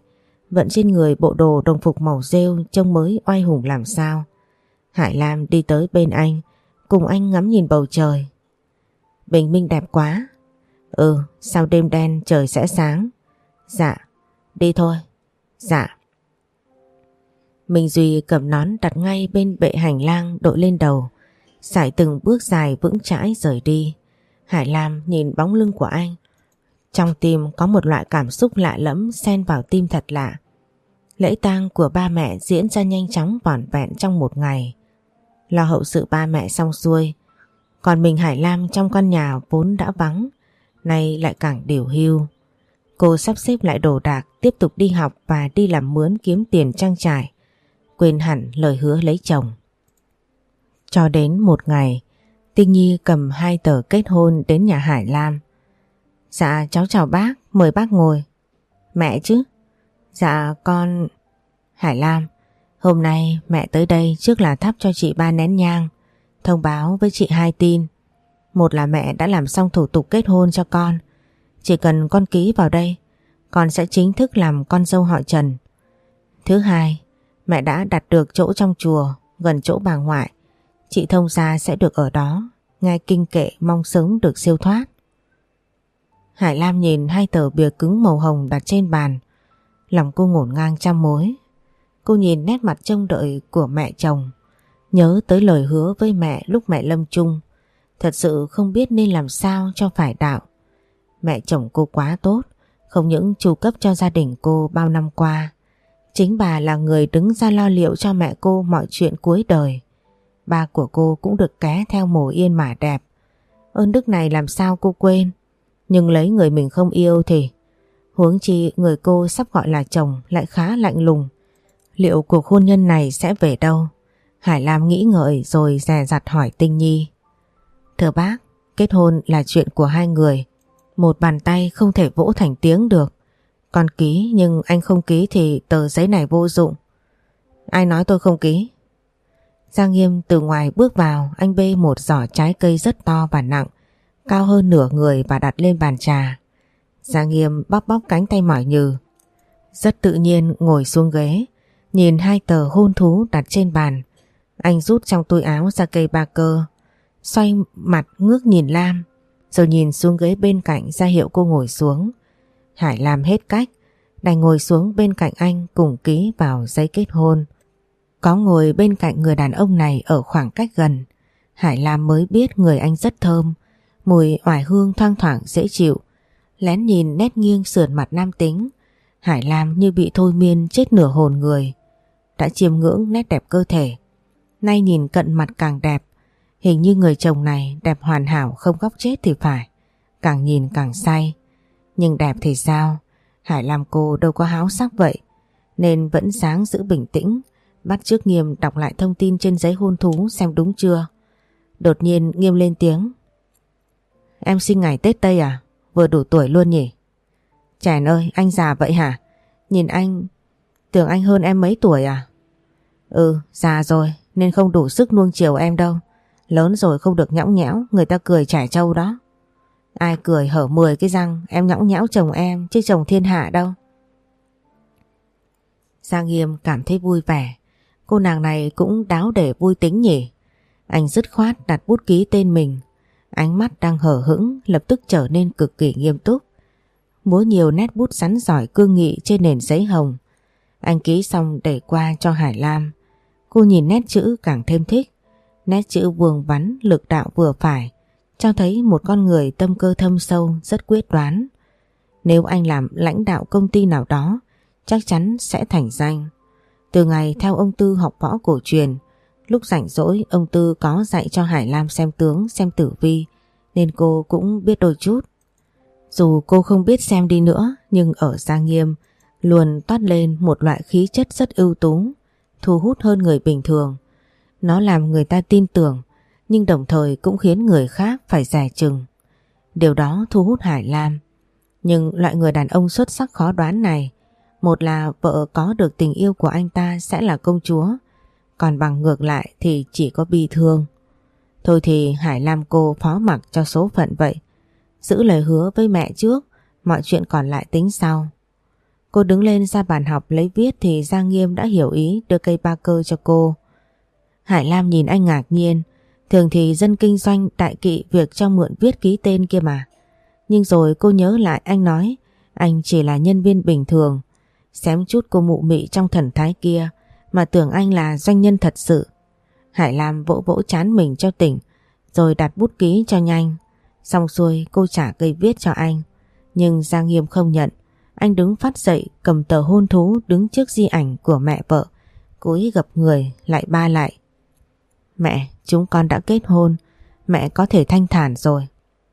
Vận trên người bộ đồ đồng phục màu rêu trông mới oai hùng làm sao. Hải Lam đi tới bên anh, cùng anh ngắm nhìn bầu trời. Bình minh đẹp quá. Ừ, sau đêm đen trời sẽ sáng. Dạ, đi thôi. Dạ. Minh Duy cầm nón đặt ngay bên bệ hành lang đội lên đầu, sải từng bước dài vững chãi rời đi. Hải Lam nhìn bóng lưng của anh. Trong tim có một loại cảm xúc lạ lẫm xen vào tim thật lạ. Lễ tang của ba mẹ diễn ra nhanh chóng vỏn vẹn trong một ngày. Lo hậu sự ba mẹ xong xuôi, còn mình Hải Lam trong căn nhà vốn đã vắng, nay lại càng điều hưu. Cô sắp xếp lại đồ đạc, tiếp tục đi học và đi làm mướn kiếm tiền trang trải, quên hẳn lời hứa lấy chồng. Cho đến một ngày, Tinh Nhi cầm hai tờ kết hôn đến nhà Hải Lam. Dạ cháu chào bác, mời bác ngồi. Mẹ chứ? Dạ con... Hải Lam, hôm nay mẹ tới đây trước là thắp cho chị ba nén nhang, thông báo với chị hai tin. Một là mẹ đã làm xong thủ tục kết hôn cho con, chỉ cần con ký vào đây, con sẽ chính thức làm con dâu họ Trần. Thứ hai, mẹ đã đặt được chỗ trong chùa gần chỗ bà ngoại, chị thông gia sẽ được ở đó, nghe kinh kệ mong sớm được siêu thoát. Hải Lam nhìn hai tờ bìa cứng màu hồng đặt trên bàn, lòng cô ngổn ngang trăm mối. Cô nhìn nét mặt trông đợi của mẹ chồng, nhớ tới lời hứa với mẹ lúc mẹ lâm chung, thật sự không biết nên làm sao cho phải đạo. Mẹ chồng cô quá tốt, không những chu cấp cho gia đình cô bao năm qua, chính bà là người đứng ra lo liệu cho mẹ cô mọi chuyện cuối đời. Ba của cô cũng được ké theo mồ yên mà đẹp. Ơn đức này làm sao cô quên. Nhưng lấy người mình không yêu thì, huống chi người cô sắp gọi là chồng lại khá lạnh lùng. Liệu cuộc hôn nhân này sẽ về đâu? Hải Lam nghĩ ngợi rồi dè dặt hỏi Tinh Nhi. Thưa bác, kết hôn là chuyện của hai người, một bàn tay không thể vỗ thành tiếng được. Con ký nhưng anh không ký thì tờ giấy này vô dụng. Ai nói tôi không ký? Giang Nghiêm từ ngoài bước vào, anh bê một giỏ trái cây rất to và nặng, cao hơn nửa người và đặt lên bàn trà. Giang Nghiêm bóp bóp cánh tay mỏi nhừ, rất tự nhiên ngồi xuống ghế, nhìn hai tờ hôn thú đặt trên bàn. Anh rút trong túi áo ra cây ba cơ, xoay mặt ngước nhìn Lam, rồi nhìn xuống ghế bên cạnh ra hiệu cô ngồi xuống. Hải Lam hết cách, đành ngồi xuống bên cạnh anh cùng ký vào giấy kết hôn. Có ngồi bên cạnh người đàn ông này ở khoảng cách gần, Hải Lam mới biết người anh rất thơm, mùi oải hương thoang thoảng dễ chịu. Lén nhìn nét nghiêng sườn mặt nam tính, Hải Lam như bị thôi miên chết nửa hồn người. Đã chiêm ngưỡng nét đẹp cơ thể, nay nhìn cận mặt càng đẹp. Hình như người chồng này đẹp hoàn hảo không góc chết thì phải, càng nhìn càng say. Nhưng đẹp thì sao, Hải Lam cô đâu có háo sắc vậy, nên vẫn sáng giữ bình tĩnh, bắt chước Nghiêm đọc lại thông tin trên giấy hôn thú xem đúng chưa. Đột nhiên Nghiêm lên tiếng. Em sinh ngày Tết Tây à? Vừa đủ tuổi luôn nhỉ? Chèn ơi, anh già vậy hả? Nhìn anh, tưởng anh hơn em mấy tuổi à? Ừ, già rồi nên không đủ sức nuông chiều em đâu. Lớn rồi không được nhõng nhẽo, người ta cười trẻ trâu đó. Ai cười hở mười cái răng, em nhõng nhẽo chồng em chứ chồng thiên hạ đâu. Giang Nghiêm cảm thấy vui vẻ, cô nàng này cũng đáo để vui tính nhỉ. Anh dứt khoát đặt bút ký tên mình, ánh mắt đang hở hững lập tức trở nên cực kỳ nghiêm túc, múa nhiều nét bút sắn giỏi cương nghị trên nền giấy hồng. Anh ký xong để qua cho Hải Lam. Cô nhìn nét chữ càng thêm thích, nét chữ vuông vắn lực đạo vừa phải, cho thấy một con người tâm cơ thâm sâu rất quyết đoán. Nếu anh làm lãnh đạo công ty nào đó, chắc chắn sẽ thành danh. Từ ngày theo ông Tư học võ cổ truyền, lúc rảnh rỗi ông Tư có dạy cho Hải Lam xem tướng, xem tử vi, nên cô cũng biết đôi chút. Dù cô không biết xem đi nữa, nhưng ở Giang Nghiêm luôn toát lên một loại khí chất rất ưu tú, thu hút hơn người bình thường. Nó làm người ta tin tưởng, nhưng đồng thời cũng khiến người khác phải dè chừng. Điều đó thu hút Hải Lam. Nhưng loại người đàn ông xuất sắc khó đoán này, một là vợ có được tình yêu của anh ta sẽ là công chúa, còn bằng ngược lại thì chỉ có bi thương. Thôi thì Hải Lam cô phó mặc cho số phận vậy, giữ lời hứa với mẹ trước, mọi chuyện còn lại tính sau. Cô đứng lên ra bàn học lấy viết thì Giang Nghiêm đã hiểu ý đưa cây ba cơ cho cô. Hải Lam nhìn anh ngạc nhiên. Thường thì dân kinh doanh đại kỵ việc cho mượn viết ký tên kia mà. Nhưng rồi cô nhớ lại anh nói anh chỉ là nhân viên bình thường. Xém chút cô mụ mị trong thần thái kia mà tưởng anh là doanh nhân thật sự. Hải Lam vỗ vỗ trán mình cho tỉnh rồi đặt bút ký cho nhanh. Xong xuôi cô trả cây viết cho anh. Nhưng Giang Nghiêm không nhận. Anh đứng phát dậy cầm tờ hôn thú đứng trước di ảnh của mẹ vợ. Cúi gập người lại ba lại. Mẹ, chúng con đã kết hôn. Mẹ có thể thanh thản rồi.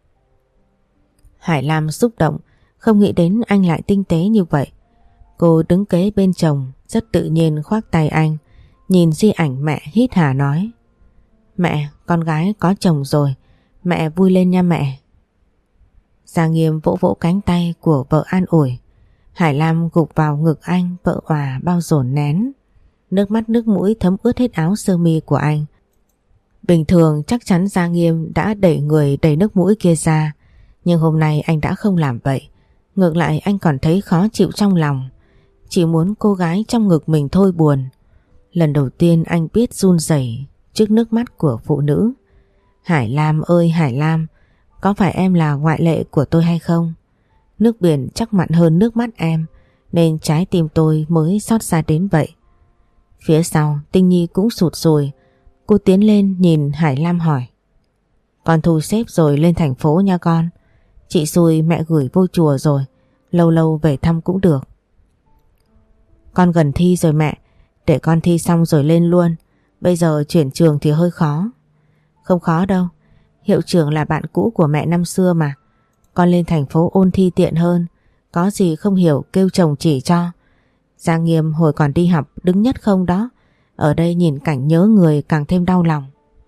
Hải Lam xúc động, không nghĩ đến anh lại tinh tế như vậy. Cô đứng kế bên chồng, rất tự nhiên khoác tay anh, nhìn di ảnh mẹ hít hà nói. Mẹ, con gái có chồng rồi, mẹ vui lên nha mẹ. Giang Nghiêm vỗ vỗ cánh tay của vợ an ủi. Hải Lam gục vào ngực anh, vợ òa bao dồn nén. Nước mắt nước mũi thấm ướt hết áo sơ mi của anh. Bình thường chắc chắn Giang Nghiêm đã đẩy người đầy nước mũi kia ra. Nhưng hôm nay anh đã không làm vậy. Ngược lại anh còn thấy khó chịu trong lòng. Chỉ muốn cô gái trong ngực mình thôi buồn. Lần đầu tiên anh biết run rẩy trước nước mắt của phụ nữ. Hải Lam ơi Hải Lam, có phải em là ngoại lệ của tôi hay không? Nước biển chắc mặn hơn nước mắt em, nên trái tim tôi mới xót xa đến vậy. Phía sau Tinh Nhi cũng sụt sùi. Cô tiến lên nhìn Hải Lam hỏi. Con thu xếp rồi lên thành phố nha con. Chị xui mẹ gửi vô chùa rồi, lâu lâu về thăm cũng được. Con gần thi rồi mẹ, để con thi xong rồi lên luôn. Bây giờ chuyển trường thì hơi khó. Không khó đâu, hiệu trưởng là bạn cũ của mẹ năm xưa mà. Con lên thành phố ôn thi tiện hơn. Có gì không hiểu kêu chồng chỉ cho. Giang Nghiêm hồi còn đi học đứng nhất không đó. Ở đây nhìn cảnh nhớ người càng thêm đau lòng.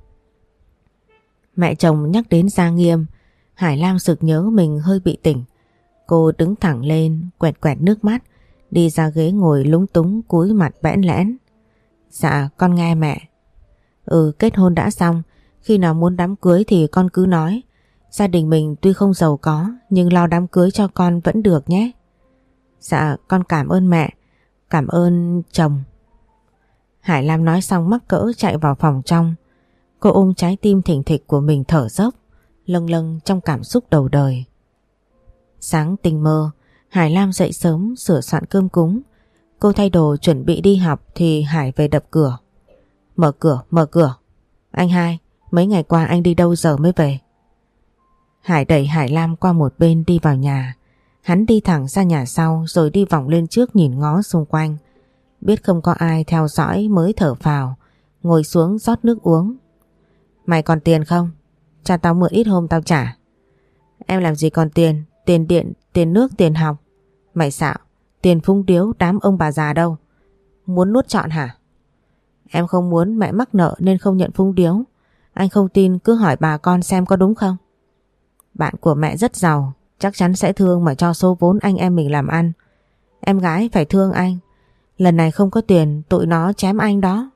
Mẹ chồng nhắc đến Giang Nghiêm, Hải Lam sực nhớ mình hơi bị tỉnh. Cô đứng thẳng lên, quẹt quẹt nước mắt, đi ra ghế ngồi lúng túng cúi mặt bẽn lẽn. Dạ con nghe mẹ. Ừ, kết hôn đã xong, khi nào muốn đám cưới thì con cứ nói. Gia đình mình tuy không giàu có nhưng lo đám cưới cho con vẫn được nhé. Dạ con cảm ơn mẹ, cảm ơn chồng. Hải Lam nói xong mắc cỡ chạy vào phòng trong. Cô ôm trái tim thình thịch của mình thở dốc, lâng lâng trong cảm xúc đầu đời. Sáng tinh mơ, Hải Lam dậy sớm sửa soạn cơm cúng. Cô thay đồ chuẩn bị đi học thì Hải về đập cửa. Mở cửa, mở cửa. Anh hai, mấy ngày qua anh đi đâu giờ mới về? Hải đẩy Hải Lam qua một bên đi vào nhà. Hắn đi thẳng ra nhà sau rồi đi vòng lên trước nhìn ngó xung quanh. Biết không có ai theo dõi mới thở phào, ngồi xuống rót nước uống. Mày còn tiền không? Cho tao mượn ít hôm tao trả. Em làm gì còn tiền? Tiền điện, tiền nước, tiền học. Mày xạo, tiền phúng điếu đám ông bà già đâu. Muốn nuốt trọn hả? Em không muốn mẹ mắc nợ nên không nhận phúng điếu. Anh không tin cứ hỏi bà con xem có đúng không? Bạn của mẹ rất giàu, chắc chắn sẽ thương mà cho số vốn anh em mình làm ăn. Em gái phải thương anh. Lần này không có tiền tụi nó chém anh đó.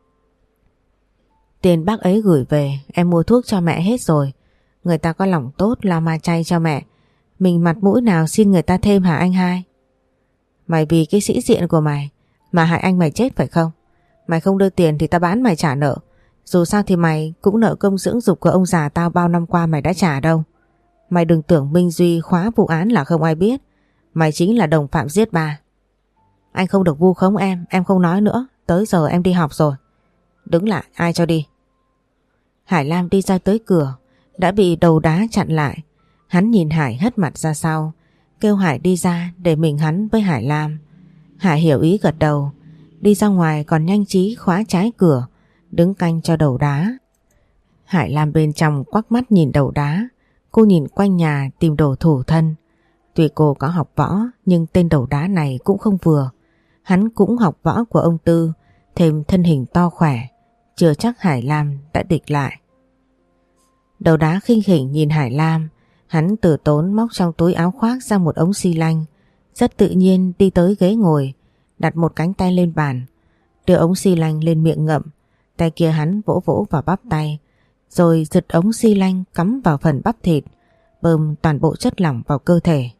Tiền bác ấy gửi về em mua thuốc cho mẹ hết rồi. Người ta có lòng tốt làm ma chay cho mẹ. Mình mặt mũi nào xin người ta thêm hả anh hai? Mày vì cái sĩ diện của mày mà hại anh mày chết phải không? Mày không đưa tiền thì tao bán mày trả nợ. Dù sao thì mày cũng nợ công dưỡng dục của ông già tao bao năm qua mày đã trả đâu. Mày đừng tưởng Minh Duy khóa vụ án là không ai biết. Mày chính là đồng phạm giết bà. Anh không được vu khống em, em không nói nữa. Tới giờ em đi học rồi. Đứng lại, ai cho đi? Hải Lam đi ra tới cửa, đã bị đầu đá chặn lại. Hắn nhìn Hải hất mặt ra sau, kêu Hải đi ra để mình hắn với Hải Lam. Hải hiểu ý gật đầu, đi ra ngoài còn nhanh trí khóa trái cửa, đứng canh cho đầu đá. Hải Lam bên trong quắc mắt nhìn đầu đá, cô nhìn quanh nhà tìm đồ thủ thân. Tuy cô có học võ nhưng tên đầu đá này cũng không vừa. Hắn cũng học võ của ông Tư, thêm thân hình to khỏe, chưa chắc Hải Lam đã địch lại. Đầu đá khinh khỉnh nhìn Hải Lam, hắn từ tốn móc trong túi áo khoác ra một ống xi lanh, rất tự nhiên đi tới ghế ngồi, đặt một cánh tay lên bàn, đưa ống xi lanh lên miệng ngậm, tay kia hắn vỗ vỗ vào bắp tay, rồi giật ống xi lanh cắm vào phần bắp thịt, bơm toàn bộ chất lỏng vào cơ thể.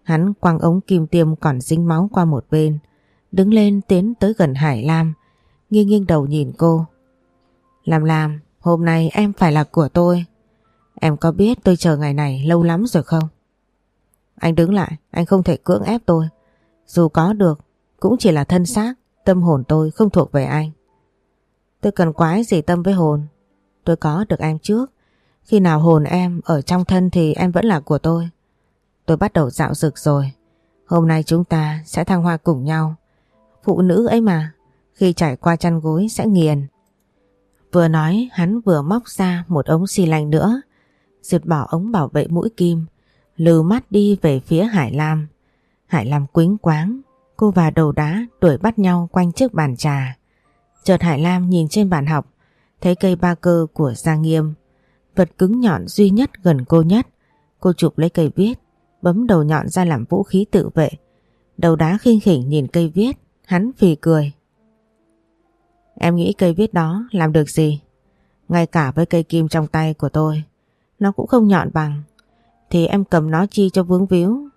Hắn quăng ống kim tiêm còn dính máu qua một bên, đứng lên tiến tới gần Hải Lam, nghiêng nghiêng đầu nhìn cô. Lam Lam, hôm nay em phải là của tôi. Em có biết tôi chờ ngày này lâu lắm rồi không? Anh đứng lại, anh không thể cưỡng ép tôi. Dù có được, cũng chỉ là thân xác, tâm hồn tôi không thuộc về anh. Tôi cần quái gì tâm với hồn. Tôi có được em trước. Khi nào hồn em ở trong thân thì em vẫn là của tôi. Tôi bắt đầu dạo dực rồi. Hôm nay chúng ta sẽ thăng hoa cùng nhau. Phụ nữ ấy mà, khi trải qua chăn gối sẽ nghiền. Vừa nói hắn vừa móc ra một ống xi lanh nữa, giật bỏ ống bảo vệ mũi kim, lừ mắt đi về phía Hải Lam. Hải Lam quýnh quáng, cô và Đầu Đá đuổi bắt nhau quanh chiếc bàn trà. Chợt Hải Lam nhìn trên bàn học, thấy cây ba cơ của Gia Nghiêm, vật cứng nhọn duy nhất gần cô nhất. Cô chụp lấy cây viết, bấm đầu nhọn ra làm vũ khí tự vệ. Đầu Đá khinh khỉnh nhìn cây viết, hắn phì cười. Em nghĩ cây viết đó làm được gì? Ngay cả với cây kim trong tay của tôi, nó cũng không nhọn bằng. Thì em cầm nó chi cho vướng víu.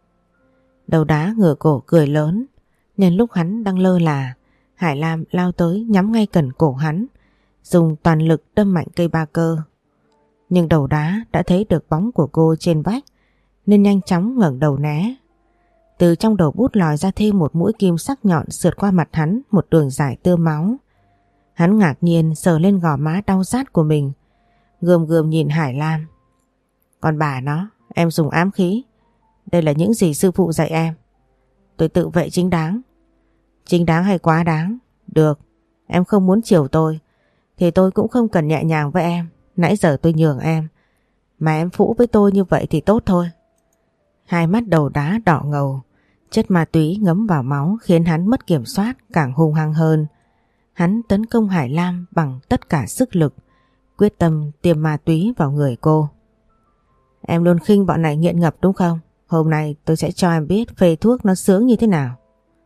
Đầu Đá ngửa cổ cười lớn. Nhân lúc hắn đang lơ là, Hải Lam lao tới nhắm ngay cần cổ hắn, dùng toàn lực đâm mạnh cây ba cơ. Nhưng Đầu Đá đã thấy được bóng của cô trên vách, nên nhanh chóng ngẩng đầu né. Từ trong đầu bút lòi ra thêm một mũi kim sắc nhọn sượt qua mặt hắn một đường dài tưa máu. Hắn ngạc nhiên sờ lên gò má đau rát của mình, gườm gườm nhìn Hải Lam. Còn bà nó, em dùng ám khí. Đây là những gì sư phụ dạy em. Tôi tự vệ chính đáng. Chính đáng hay quá đáng? Được, em không muốn chiều tôi thì tôi cũng không cần nhẹ nhàng với em. Nãy giờ tôi nhường em, mà em phũ với tôi như vậy thì tốt thôi. Hai mắt Đầu Đá đỏ ngầu, chất ma túy ngấm vào máu khiến hắn mất kiểm soát, càng hung hăng hơn. Hắn tấn công Hải Lam bằng tất cả sức lực, quyết tâm tiêm ma túy vào người cô. Em luôn khinh bọn này nghiện ngập đúng không? Hôm nay tôi sẽ cho em biết phê thuốc nó sướng như thế nào.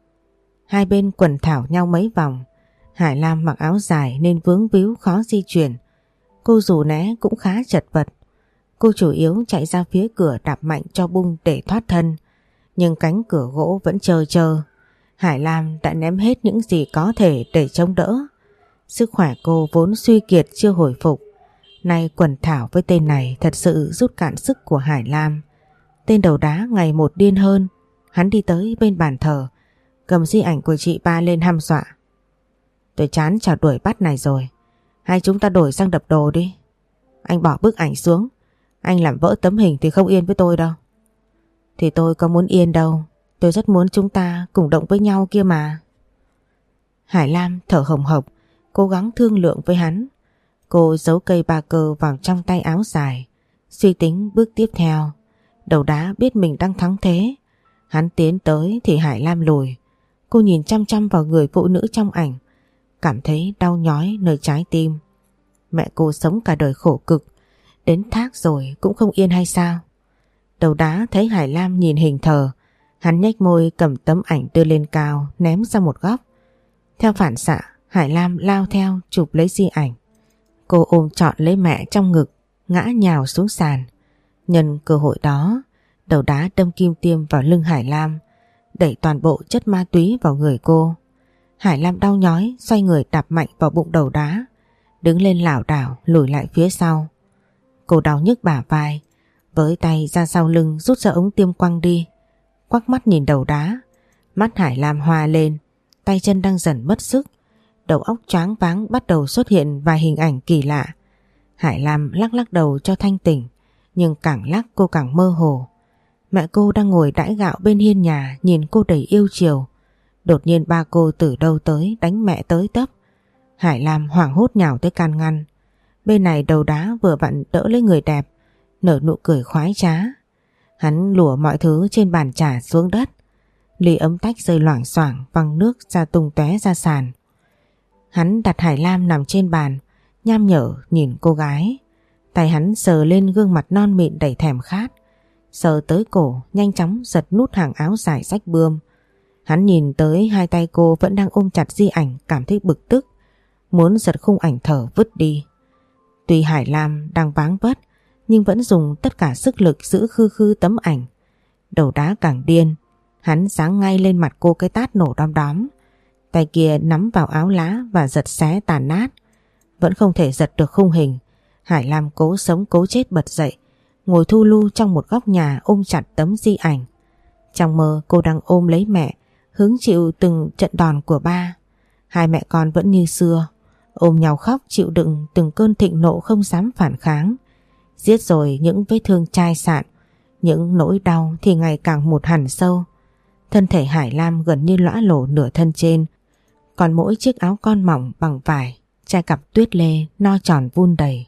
Hai bên quần thảo nhau mấy vòng. Hải Lam mặc áo dài nên vướng víu khó di chuyển. Cô dù né cũng khá chật vật. Cô chủ yếu chạy ra phía cửa đạp mạnh cho bung để thoát thân. Nhưng cánh cửa gỗ vẫn trơ trơ. Hải Lam đã ném hết những gì có thể để chống đỡ. Sức khỏe cô vốn suy kiệt chưa hồi phục. Nay quần thảo với tên này thật sự rút cạn sức của Hải Lam. Tên Đầu Đá ngày một điên hơn. Hắn đi tới bên bàn thờ, cầm di ảnh của chị ba lên hăm dọa. Tôi chán trò đuổi bắt này rồi. Hay chúng ta đổi sang đập đồ đi. Anh bỏ bức ảnh xuống. Anh làm vỡ tấm hình thì không yên với tôi đâu. Thì tôi có muốn yên đâu. Tôi rất muốn chúng ta cùng động với nhau kia mà. Hải Lam thở hồng hộc, cố gắng thương lượng với hắn. Cô giấu cây ba cơ vào trong tay áo dài, suy tính bước tiếp theo. Đầu Đá biết mình đang thắng thế. Hắn tiến tới thì Hải Lam lùi. Cô nhìn chăm chăm vào người phụ nữ trong ảnh, cảm thấy đau nhói nơi trái tim. Mẹ cô sống cả đời khổ cực, đến thác rồi cũng không yên hay sao? Đầu Đá thấy Hải Lam nhìn hình thờ, hắn nhếch môi cầm tấm ảnh đưa lên cao, ném ra một góc. Theo phản xạ, Hải Lam lao theo chụp lấy di ảnh. Cô ôm trọn lấy mẹ trong ngực, ngã nhào xuống sàn. Nhân cơ hội đó, Đầu Đá đâm kim tiêm vào lưng Hải Lam, đẩy toàn bộ chất ma túy vào người cô. Hải Lam đau nhói, xoay người đạp mạnh vào bụng Đầu Đá, đứng lên lảo đảo lùi lại phía sau. Cô đau nhức bả vai, với tay ra sau lưng rút ra ống tiêm quăng đi, quắc mắt nhìn Đầu Đá. Mắt Hải Lam hoa lên, tay chân đang dần mất sức, đầu óc choáng váng bắt đầu xuất hiện vài hình ảnh kỳ lạ. Hải Lam lắc lắc đầu cho thanh tỉnh, nhưng càng lắc cô càng mơ hồ. Mẹ cô đang ngồi đãi gạo bên hiên nhà nhìn cô đầy yêu chiều. Đột nhiên ba cô từ đâu tới đánh mẹ tới tấp. Hải Lam hoảng hốt nhào tới can ngăn. Bên này Đầu Đá vừa vặn đỡ lấy người đẹp, nở nụ cười khoái trá. Hắn lùa mọi thứ trên bàn trà xuống đất. Ly ấm tách rơi loảng xoảng văng nước ra tung tóe ra sàn. Hắn đặt Hải Lam nằm trên bàn, nham nhở nhìn cô gái. Tay hắn sờ lên gương mặt non mịn đầy thèm khát, sờ tới cổ nhanh chóng giật nút hàng áo dài rách bươm. Hắn nhìn tới hai tay cô vẫn đang ôm chặt di ảnh, cảm thấy bực tức, muốn giật khung ảnh thờ vứt đi. Tuy Hải Lam đang váng vất nhưng vẫn dùng tất cả sức lực giữ khư khư tấm ảnh. Đầu Đá càng điên, hắn giáng ngay lên mặt cô cái tát nổ đom đóm. Tay kia nắm vào áo lá và giật xé tàn nát. Vẫn không thể giật được khung hình. Hải Lam cố sống cố chết bật dậy, ngồi thu lu trong một góc nhà ôm chặt tấm di ảnh. Trong mơ cô đang ôm lấy mẹ, hứng chịu từng trận đòn của ba. Hai mẹ con vẫn như xưa, ôm nhau khóc chịu đựng từng cơn thịnh nộ không dám phản kháng. Giết rồi những vết thương chai sạn, những nỗi đau thì ngày càng một hằn sâu. Thân thể Hải Lam gần như lõa lổ nửa thân trên, còn mỗi chiếc áo con mỏng bằng vải, chai cặp tuyết lê no tròn vun đầy.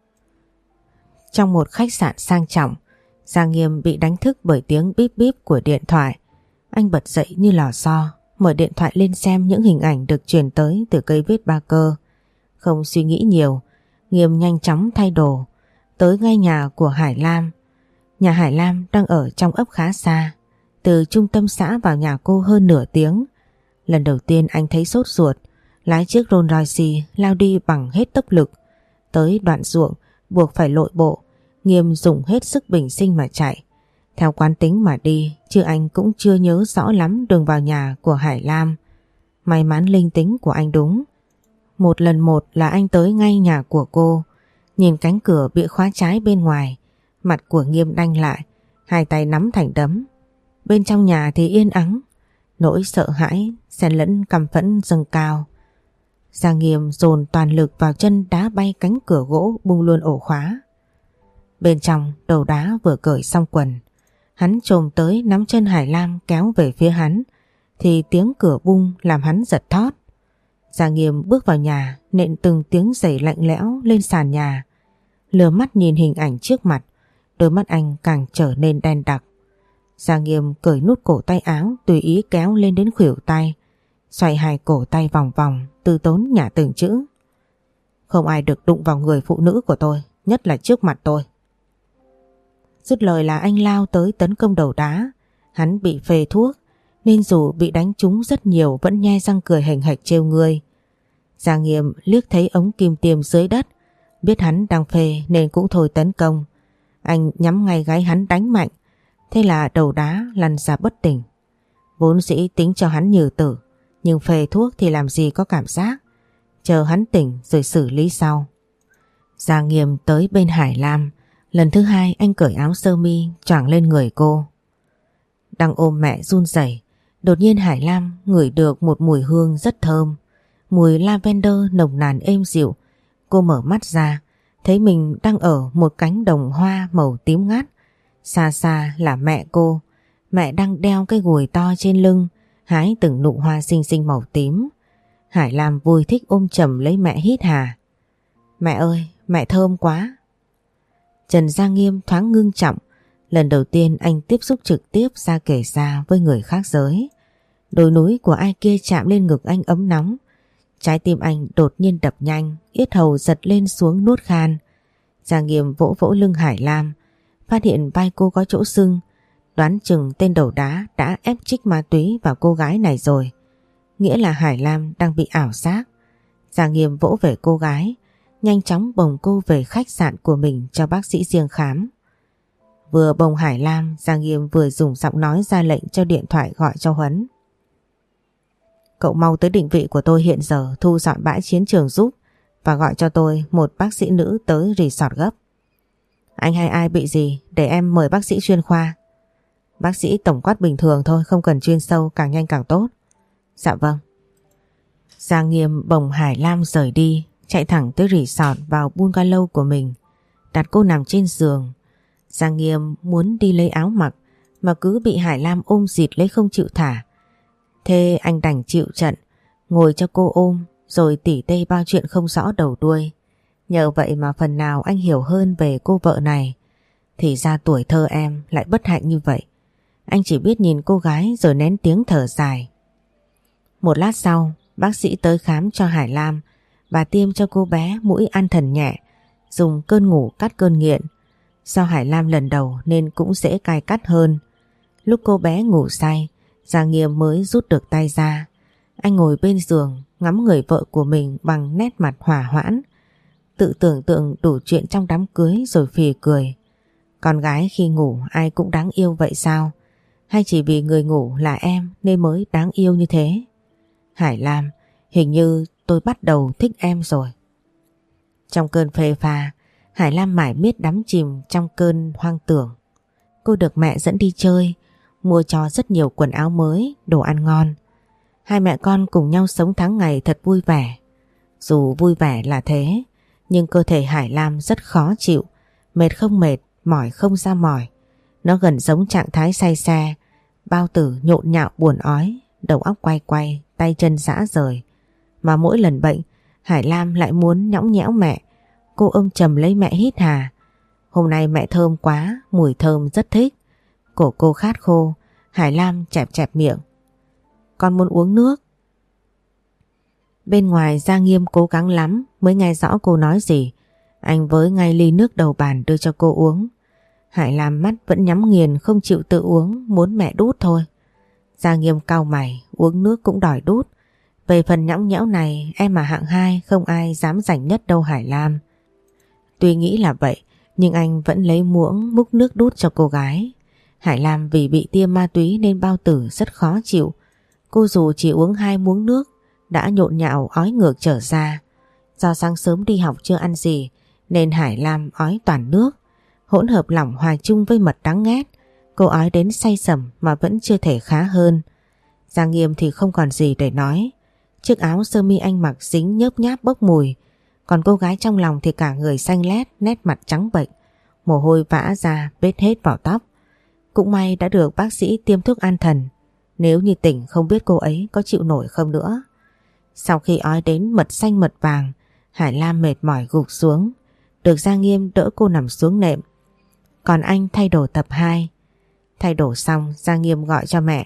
Trong một khách sạn sang trọng, Giang Nghiêm bị đánh thức bởi tiếng bíp bíp của điện thoại. Anh bật dậy như lò xo, mở điện thoại lên xem những hình ảnh được truyền tới từ cây viết ba cơ. Không suy nghĩ nhiều, Nghiêm nhanh chóng thay đồ, tới ngay nhà của Hải Lam. Nhà Hải Lam đang ở trong ấp khá xa, từ trung tâm xã vào nhà cô hơn nửa tiếng. Lần đầu tiên anh thấy sốt ruột, lái chiếc Rolls Royce lao đi bằng hết tốc lực. Tới đoạn ruộng buộc phải lội bộ, Nghiêm dùng hết sức bình sinh mà chạy. Theo quán tính mà đi, chứ anh cũng chưa nhớ rõ lắm đường vào nhà của Hải Lam. May mắn linh tính của anh đúng. Một lần một là anh tới ngay nhà của cô, nhìn cánh cửa bị khóa trái bên ngoài, mặt của Nghiêm đanh lại, hai tay nắm thành đấm. Bên trong nhà thì yên ắng, nỗi sợ hãi xen lẫn căm phẫn dâng cao. Giang Nghiêm dồn toàn lực vào chân đá bay cánh cửa gỗ bung luôn ổ khóa. Bên trong Đầu Đá vừa cởi xong quần, hắn chồm tới nắm chân Hải Lam kéo về phía hắn, thì tiếng cửa bung làm hắn giật thót. Giang Nghiêm bước vào nhà, nện từng tiếng giày lạnh lẽo lên sàn nhà. Lừa mắt nhìn hình ảnh trước mặt, đôi mắt anh càng trở nên đen đặc. Giang Nghiêm cởi nút cổ tay áo, tùy ý kéo lên đến khuỷu tay, xoay hai cổ tay vòng vòng, từ tốn nhả từng chữ: không ai được đụng vào người phụ nữ của tôi, nhất là trước mặt tôi. Dứt lời là anh lao tới tấn công Đầu Đá. Hắn bị phê thuốc nên dù bị đánh trúng rất nhiều vẫn nhe răng cười hềnh hạch trêu ngươi. Giang Nghiêm liếc thấy ống kim tiêm dưới đất, biết hắn đang phê nên cũng thôi tấn công. Anh nhắm ngay gáy hắn đánh mạnh, thế là Đầu Đá lăn ra bất tỉnh. Vốn dĩ tính cho hắn nhừ tử, nhưng phê thuốc thì làm gì có cảm giác, chờ hắn tỉnh rồi xử lý sau. Giang Nghiêm tới bên Hải Lam, lần thứ hai anh cởi áo sơ mi choàng lên người cô. Đang ôm mẹ run rẩy, đột nhiên Hải Lam ngửi được một mùi hương rất thơm, mùi lavender nồng nàn êm dịu. Cô mở mắt ra, thấy mình đang ở một cánh đồng hoa màu tím ngắt. Xa xa là mẹ cô, mẹ đang đeo cái gùi to trên lưng, hái từng nụ hoa xinh xinh màu tím. Hải Lam vui thích ôm chầm lấy mẹ hít hà. Mẹ ơi, mẹ thơm quá. Trần Giang Nghiêm thoáng ngưng trọng, lần đầu tiên anh tiếp xúc trực tiếp ra kể ra với người khác giới. Đồi núi của ai kia chạm lên ngực anh ấm nóng, trái tim anh đột nhiên đập nhanh, yết hầu giật lên xuống nuốt khan. Giang Nghiêm vỗ vỗ lưng Hải Lam, phát hiện vai cô có chỗ sưng, đoán chừng tên Đầu Đá đã ép chích ma túy vào cô gái này rồi, nghĩa là Hải Lam đang bị ảo giác. Giang Nghiêm vỗ về cô gái, nhanh chóng bồng cô về khách sạn của mình cho bác sĩ riêng khám. Vừa bồng Hải Lam, Giang Nghiêm vừa dùng giọng nói ra lệnh cho điện thoại gọi cho Huấn. Cậu mau tới định vị của tôi hiện giờ, thu dọn bãi chiến trường giúp, và gọi cho tôi một bác sĩ nữ tới resort gấp. Anh hay ai bị gì để em mời bác sĩ chuyên khoa. Bác sĩ tổng quát bình thường thôi, không cần chuyên sâu, càng nhanh càng tốt. Dạ vâng. Giang Nghiêm bồng Hải Lam rời đi, chạy thẳng tới resort vào bungalow của mình, đặt cô nằm trên giường. Giang Nghiêm muốn đi lấy áo mặc mà cứ bị Hải Lam ôm dịt lấy không chịu thả. Thế anh đành chịu trận, ngồi cho cô ôm rồi tỉ tê bao chuyện không rõ đầu đuôi. Nhờ vậy mà phần nào anh hiểu hơn về cô vợ này. Thì ra tuổi thơ em lại bất hạnh như vậy. Anh chỉ biết nhìn cô gái rồi nén tiếng thở dài. Một lát sau, bác sĩ tới khám cho Hải Lam và tiêm cho cô bé mũi an thần nhẹ, dùng cơn ngủ cắt cơn nghiện. Do Hải Lam lần đầu nên cũng dễ cai cắt hơn. Lúc cô bé ngủ say, Giang Nghiêm mới rút được tay ra. Anh ngồi bên giường ngắm người vợ của mình bằng nét mặt hỏa hoãn, tự tưởng tượng đủ chuyện trong đám cưới rồi phì cười. Con gái khi ngủ ai cũng đáng yêu vậy sao? Hay chỉ vì người ngủ là em nên mới đáng yêu như thế? Hải Lam, hình như tôi bắt đầu thích em rồi. Trong cơn phê pha, Hải Lam mải miết đắm chìm trong cơn hoang tưởng. Cô được mẹ dẫn đi chơi, mua cho rất nhiều quần áo mới, đồ ăn ngon. Hai mẹ con cùng nhau sống tháng ngày thật vui vẻ. Dù vui vẻ là thế, nhưng cơ thể Hải Lam rất khó chịu, mệt không mệt, mỏi không ra mỏi. Nó gần giống trạng thái say xe, bao tử nhộn nhạo buồn ói, đầu óc quay quay, tay chân rã rời. Mà mỗi lần bệnh, Hải Lam lại muốn nhõng nhẽo mẹ. Cô ôm chầm lấy mẹ hít hà. Hôm nay mẹ thơm quá, mùi thơm rất thích. Cổ cô khát khô, Hải Lam chẹp chẹp miệng. Con muốn uống nước. Bên ngoài Gia Nghiêm cố gắng lắm mới nghe rõ cô nói gì. Anh với ngay ly nước đầu bàn đưa cho cô uống. Hải Lam mắt vẫn nhắm nghiền không chịu tự uống, muốn mẹ đút thôi. Gia Nghiêm cau mày, uống nước cũng đòi đút. Về phần nhõng nhẽo này em mà hạng hai không ai dám giành nhất đâu Hải Lam. Tuy nghĩ là vậy nhưng anh vẫn lấy muỗng múc nước đút cho cô gái. Hải Lam vì bị tiêm ma túy nên bao tử rất khó chịu. Cô dù chỉ uống hai muỗng nước đã nhộn nhạo ói ngược trở ra. Do sáng sớm đi học chưa ăn gì nên Hải Lam ói toàn nước, hỗn hợp lỏng hòa chung với mật đắng nghét. Cô ói đến say sẩm mà vẫn chưa thể khá hơn. Giang Nghiêm thì không còn gì để nói. Chiếc áo sơ mi anh mặc dính nhớp nháp bốc mùi. Còn cô gái trong lòng thì cả người xanh lét, nét mặt trắng bệch, mồ hôi vã ra bết hết vào tóc. Cũng may đã được bác sĩ tiêm thuốc an thần. Nếu như tỉnh không biết cô ấy có chịu nổi không nữa. Sau khi ói đến mật xanh mật vàng, Hải Lam mệt mỏi gục xuống. Được Giang Nghiêm đỡ cô nằm xuống nệm. Còn anh thay đồ tập hai. Thay đồ xong Giang Nghiêm gọi cho mẹ.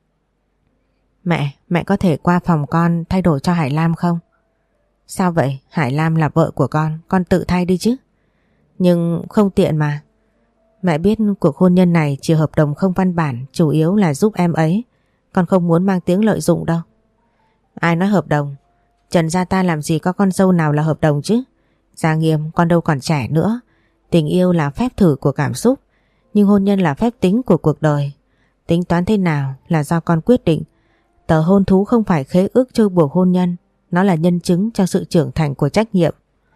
Mẹ, mẹ có thể qua phòng con thay đồ cho Hải Lam không? Sao vậy? Hải Lam là vợ của con, con tự thay đi chứ. Nhưng không tiện mà. Mẹ biết cuộc hôn nhân này chỉ hợp đồng không văn bản, chủ yếu là giúp em ấy. Con không muốn mang tiếng lợi dụng đâu. Ai nói hợp đồng? Trần gia ta làm gì có con dâu nào là hợp đồng chứ? Gia Nghiêm, con đâu còn trẻ nữa. Tình yêu là phép thử của cảm xúc, nhưng hôn nhân là phép tính của cuộc đời. Tính toán thế nào là do con quyết định. Tờ hôn thú không phải khế ước trôi buộc hôn nhân, nó là nhân chứng cho sự trưởng thành của trách nhiệm.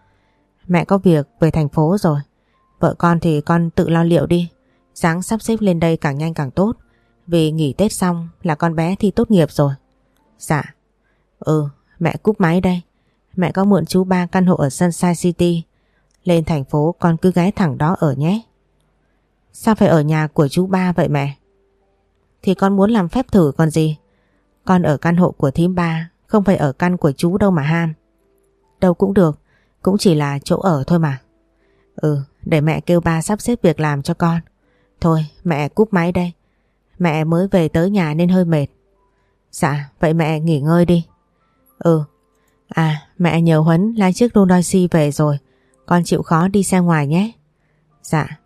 Mẹ có việc về thành phố rồi. Vợ con thì con tự lo liệu đi. Sáng sắp xếp lên đây càng nhanh càng tốt. Vì nghỉ Tết xong là con bé thi tốt nghiệp rồi. Dạ. Ừ, mẹ cúp máy đây. Mẹ có mượn chú ba căn hộ ở Sunshine City. Lên thành phố con cứ ghé thẳng đó ở nhé. Sao phải ở nhà của chú ba vậy mẹ? Thì con muốn làm phép thử còn gì. Con ở căn hộ của thím ba, không phải ở căn của chú đâu mà ham. Đâu cũng được, cũng chỉ là chỗ ở thôi mà. Ừ, để mẹ kêu ba sắp xếp việc làm cho con. Thôi mẹ cúp máy đây. Mẹ mới về tới nhà nên hơi mệt. Dạ, vậy mẹ nghỉ ngơi đi. Ừ. À, mẹ nhờ Huấn lái chiếc Rolls Royce về rồi. Con chịu khó đi xe ngoài nhé. Dạ.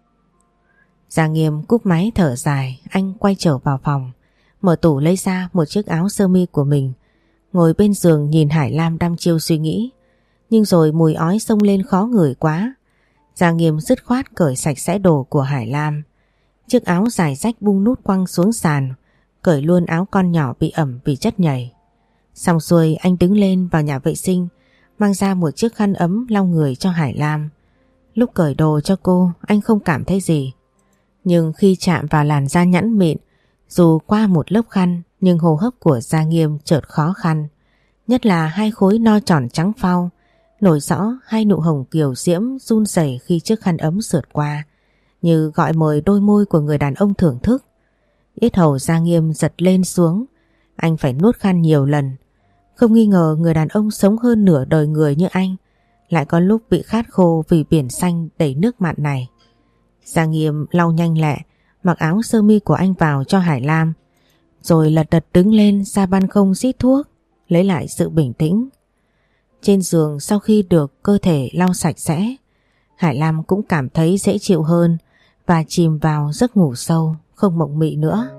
Giang Nghiêm cúp máy thở dài, anh quay trở vào phòng, mở tủ lấy ra một chiếc áo sơ mi của mình, ngồi bên giường nhìn Hải Lam đăm chiêu suy nghĩ. Nhưng rồi mùi ói xông lên khó ngửi quá. Giang Nghiêm dứt khoát cởi sạch sẽ đồ của Hải Lam. Chiếc áo dài rách bung nút quăng xuống sàn, cởi luôn áo con nhỏ bị ẩm vì chất nhầy. Xong xuôi anh đứng lên vào nhà vệ sinh, mang ra một chiếc khăn ấm lau người cho Hải Lam. Lúc cởi đồ cho cô anh không cảm thấy gì. Nhưng khi chạm vào làn da nhẵn mịn, dù qua một lớp khăn nhưng hô hấp của Giang Nghiêm chợt khó khăn. Nhất là hai khối no tròn trắng phau, nổi rõ hai nụ hồng kiều diễm run rẩy khi chiếc khăn ấm sượt qua, như gọi mời đôi môi của người đàn ông thưởng thức. Yết hầu Giang Nghiêm giật lên xuống, anh phải nuốt khăn nhiều lần. Không nghi ngờ người đàn ông sống hơn nửa đời người như anh lại có lúc bị khát khô vì biển xanh đầy nước mặn này. Giang Nghiêm lau nhanh lẹ, mặc áo sơ mi của anh vào cho Hải Lam, rồi lật đật đứng lên ra ban công rít thuốc, lấy lại sự bình tĩnh. Trên giường sau khi được cơ thể lau sạch sẽ, Hải Lam cũng cảm thấy dễ chịu hơn và chìm vào giấc ngủ sâu, không mộng mị nữa.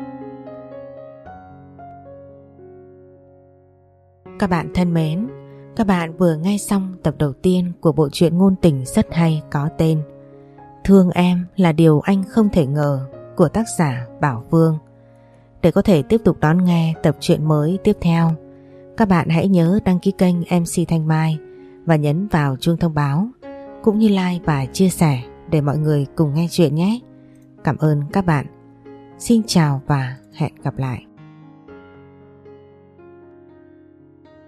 Các bạn thân mến, Các bạn vừa nghe xong tập đầu tiên của bộ truyện ngôn tình rất hay có tên Thương Em Là Điều Anh Không Thể Ngờ của tác giả Bảo Vương. Để có thể tiếp tục đón nghe tập truyện mới tiếp theo, các bạn hãy nhớ đăng ký kênh em xê Thanh Mai và nhấn vào chuông thông báo, cũng như like và chia sẻ để mọi người cùng nghe chuyện nhé. Cảm ơn các bạn. Xin chào và hẹn gặp lại.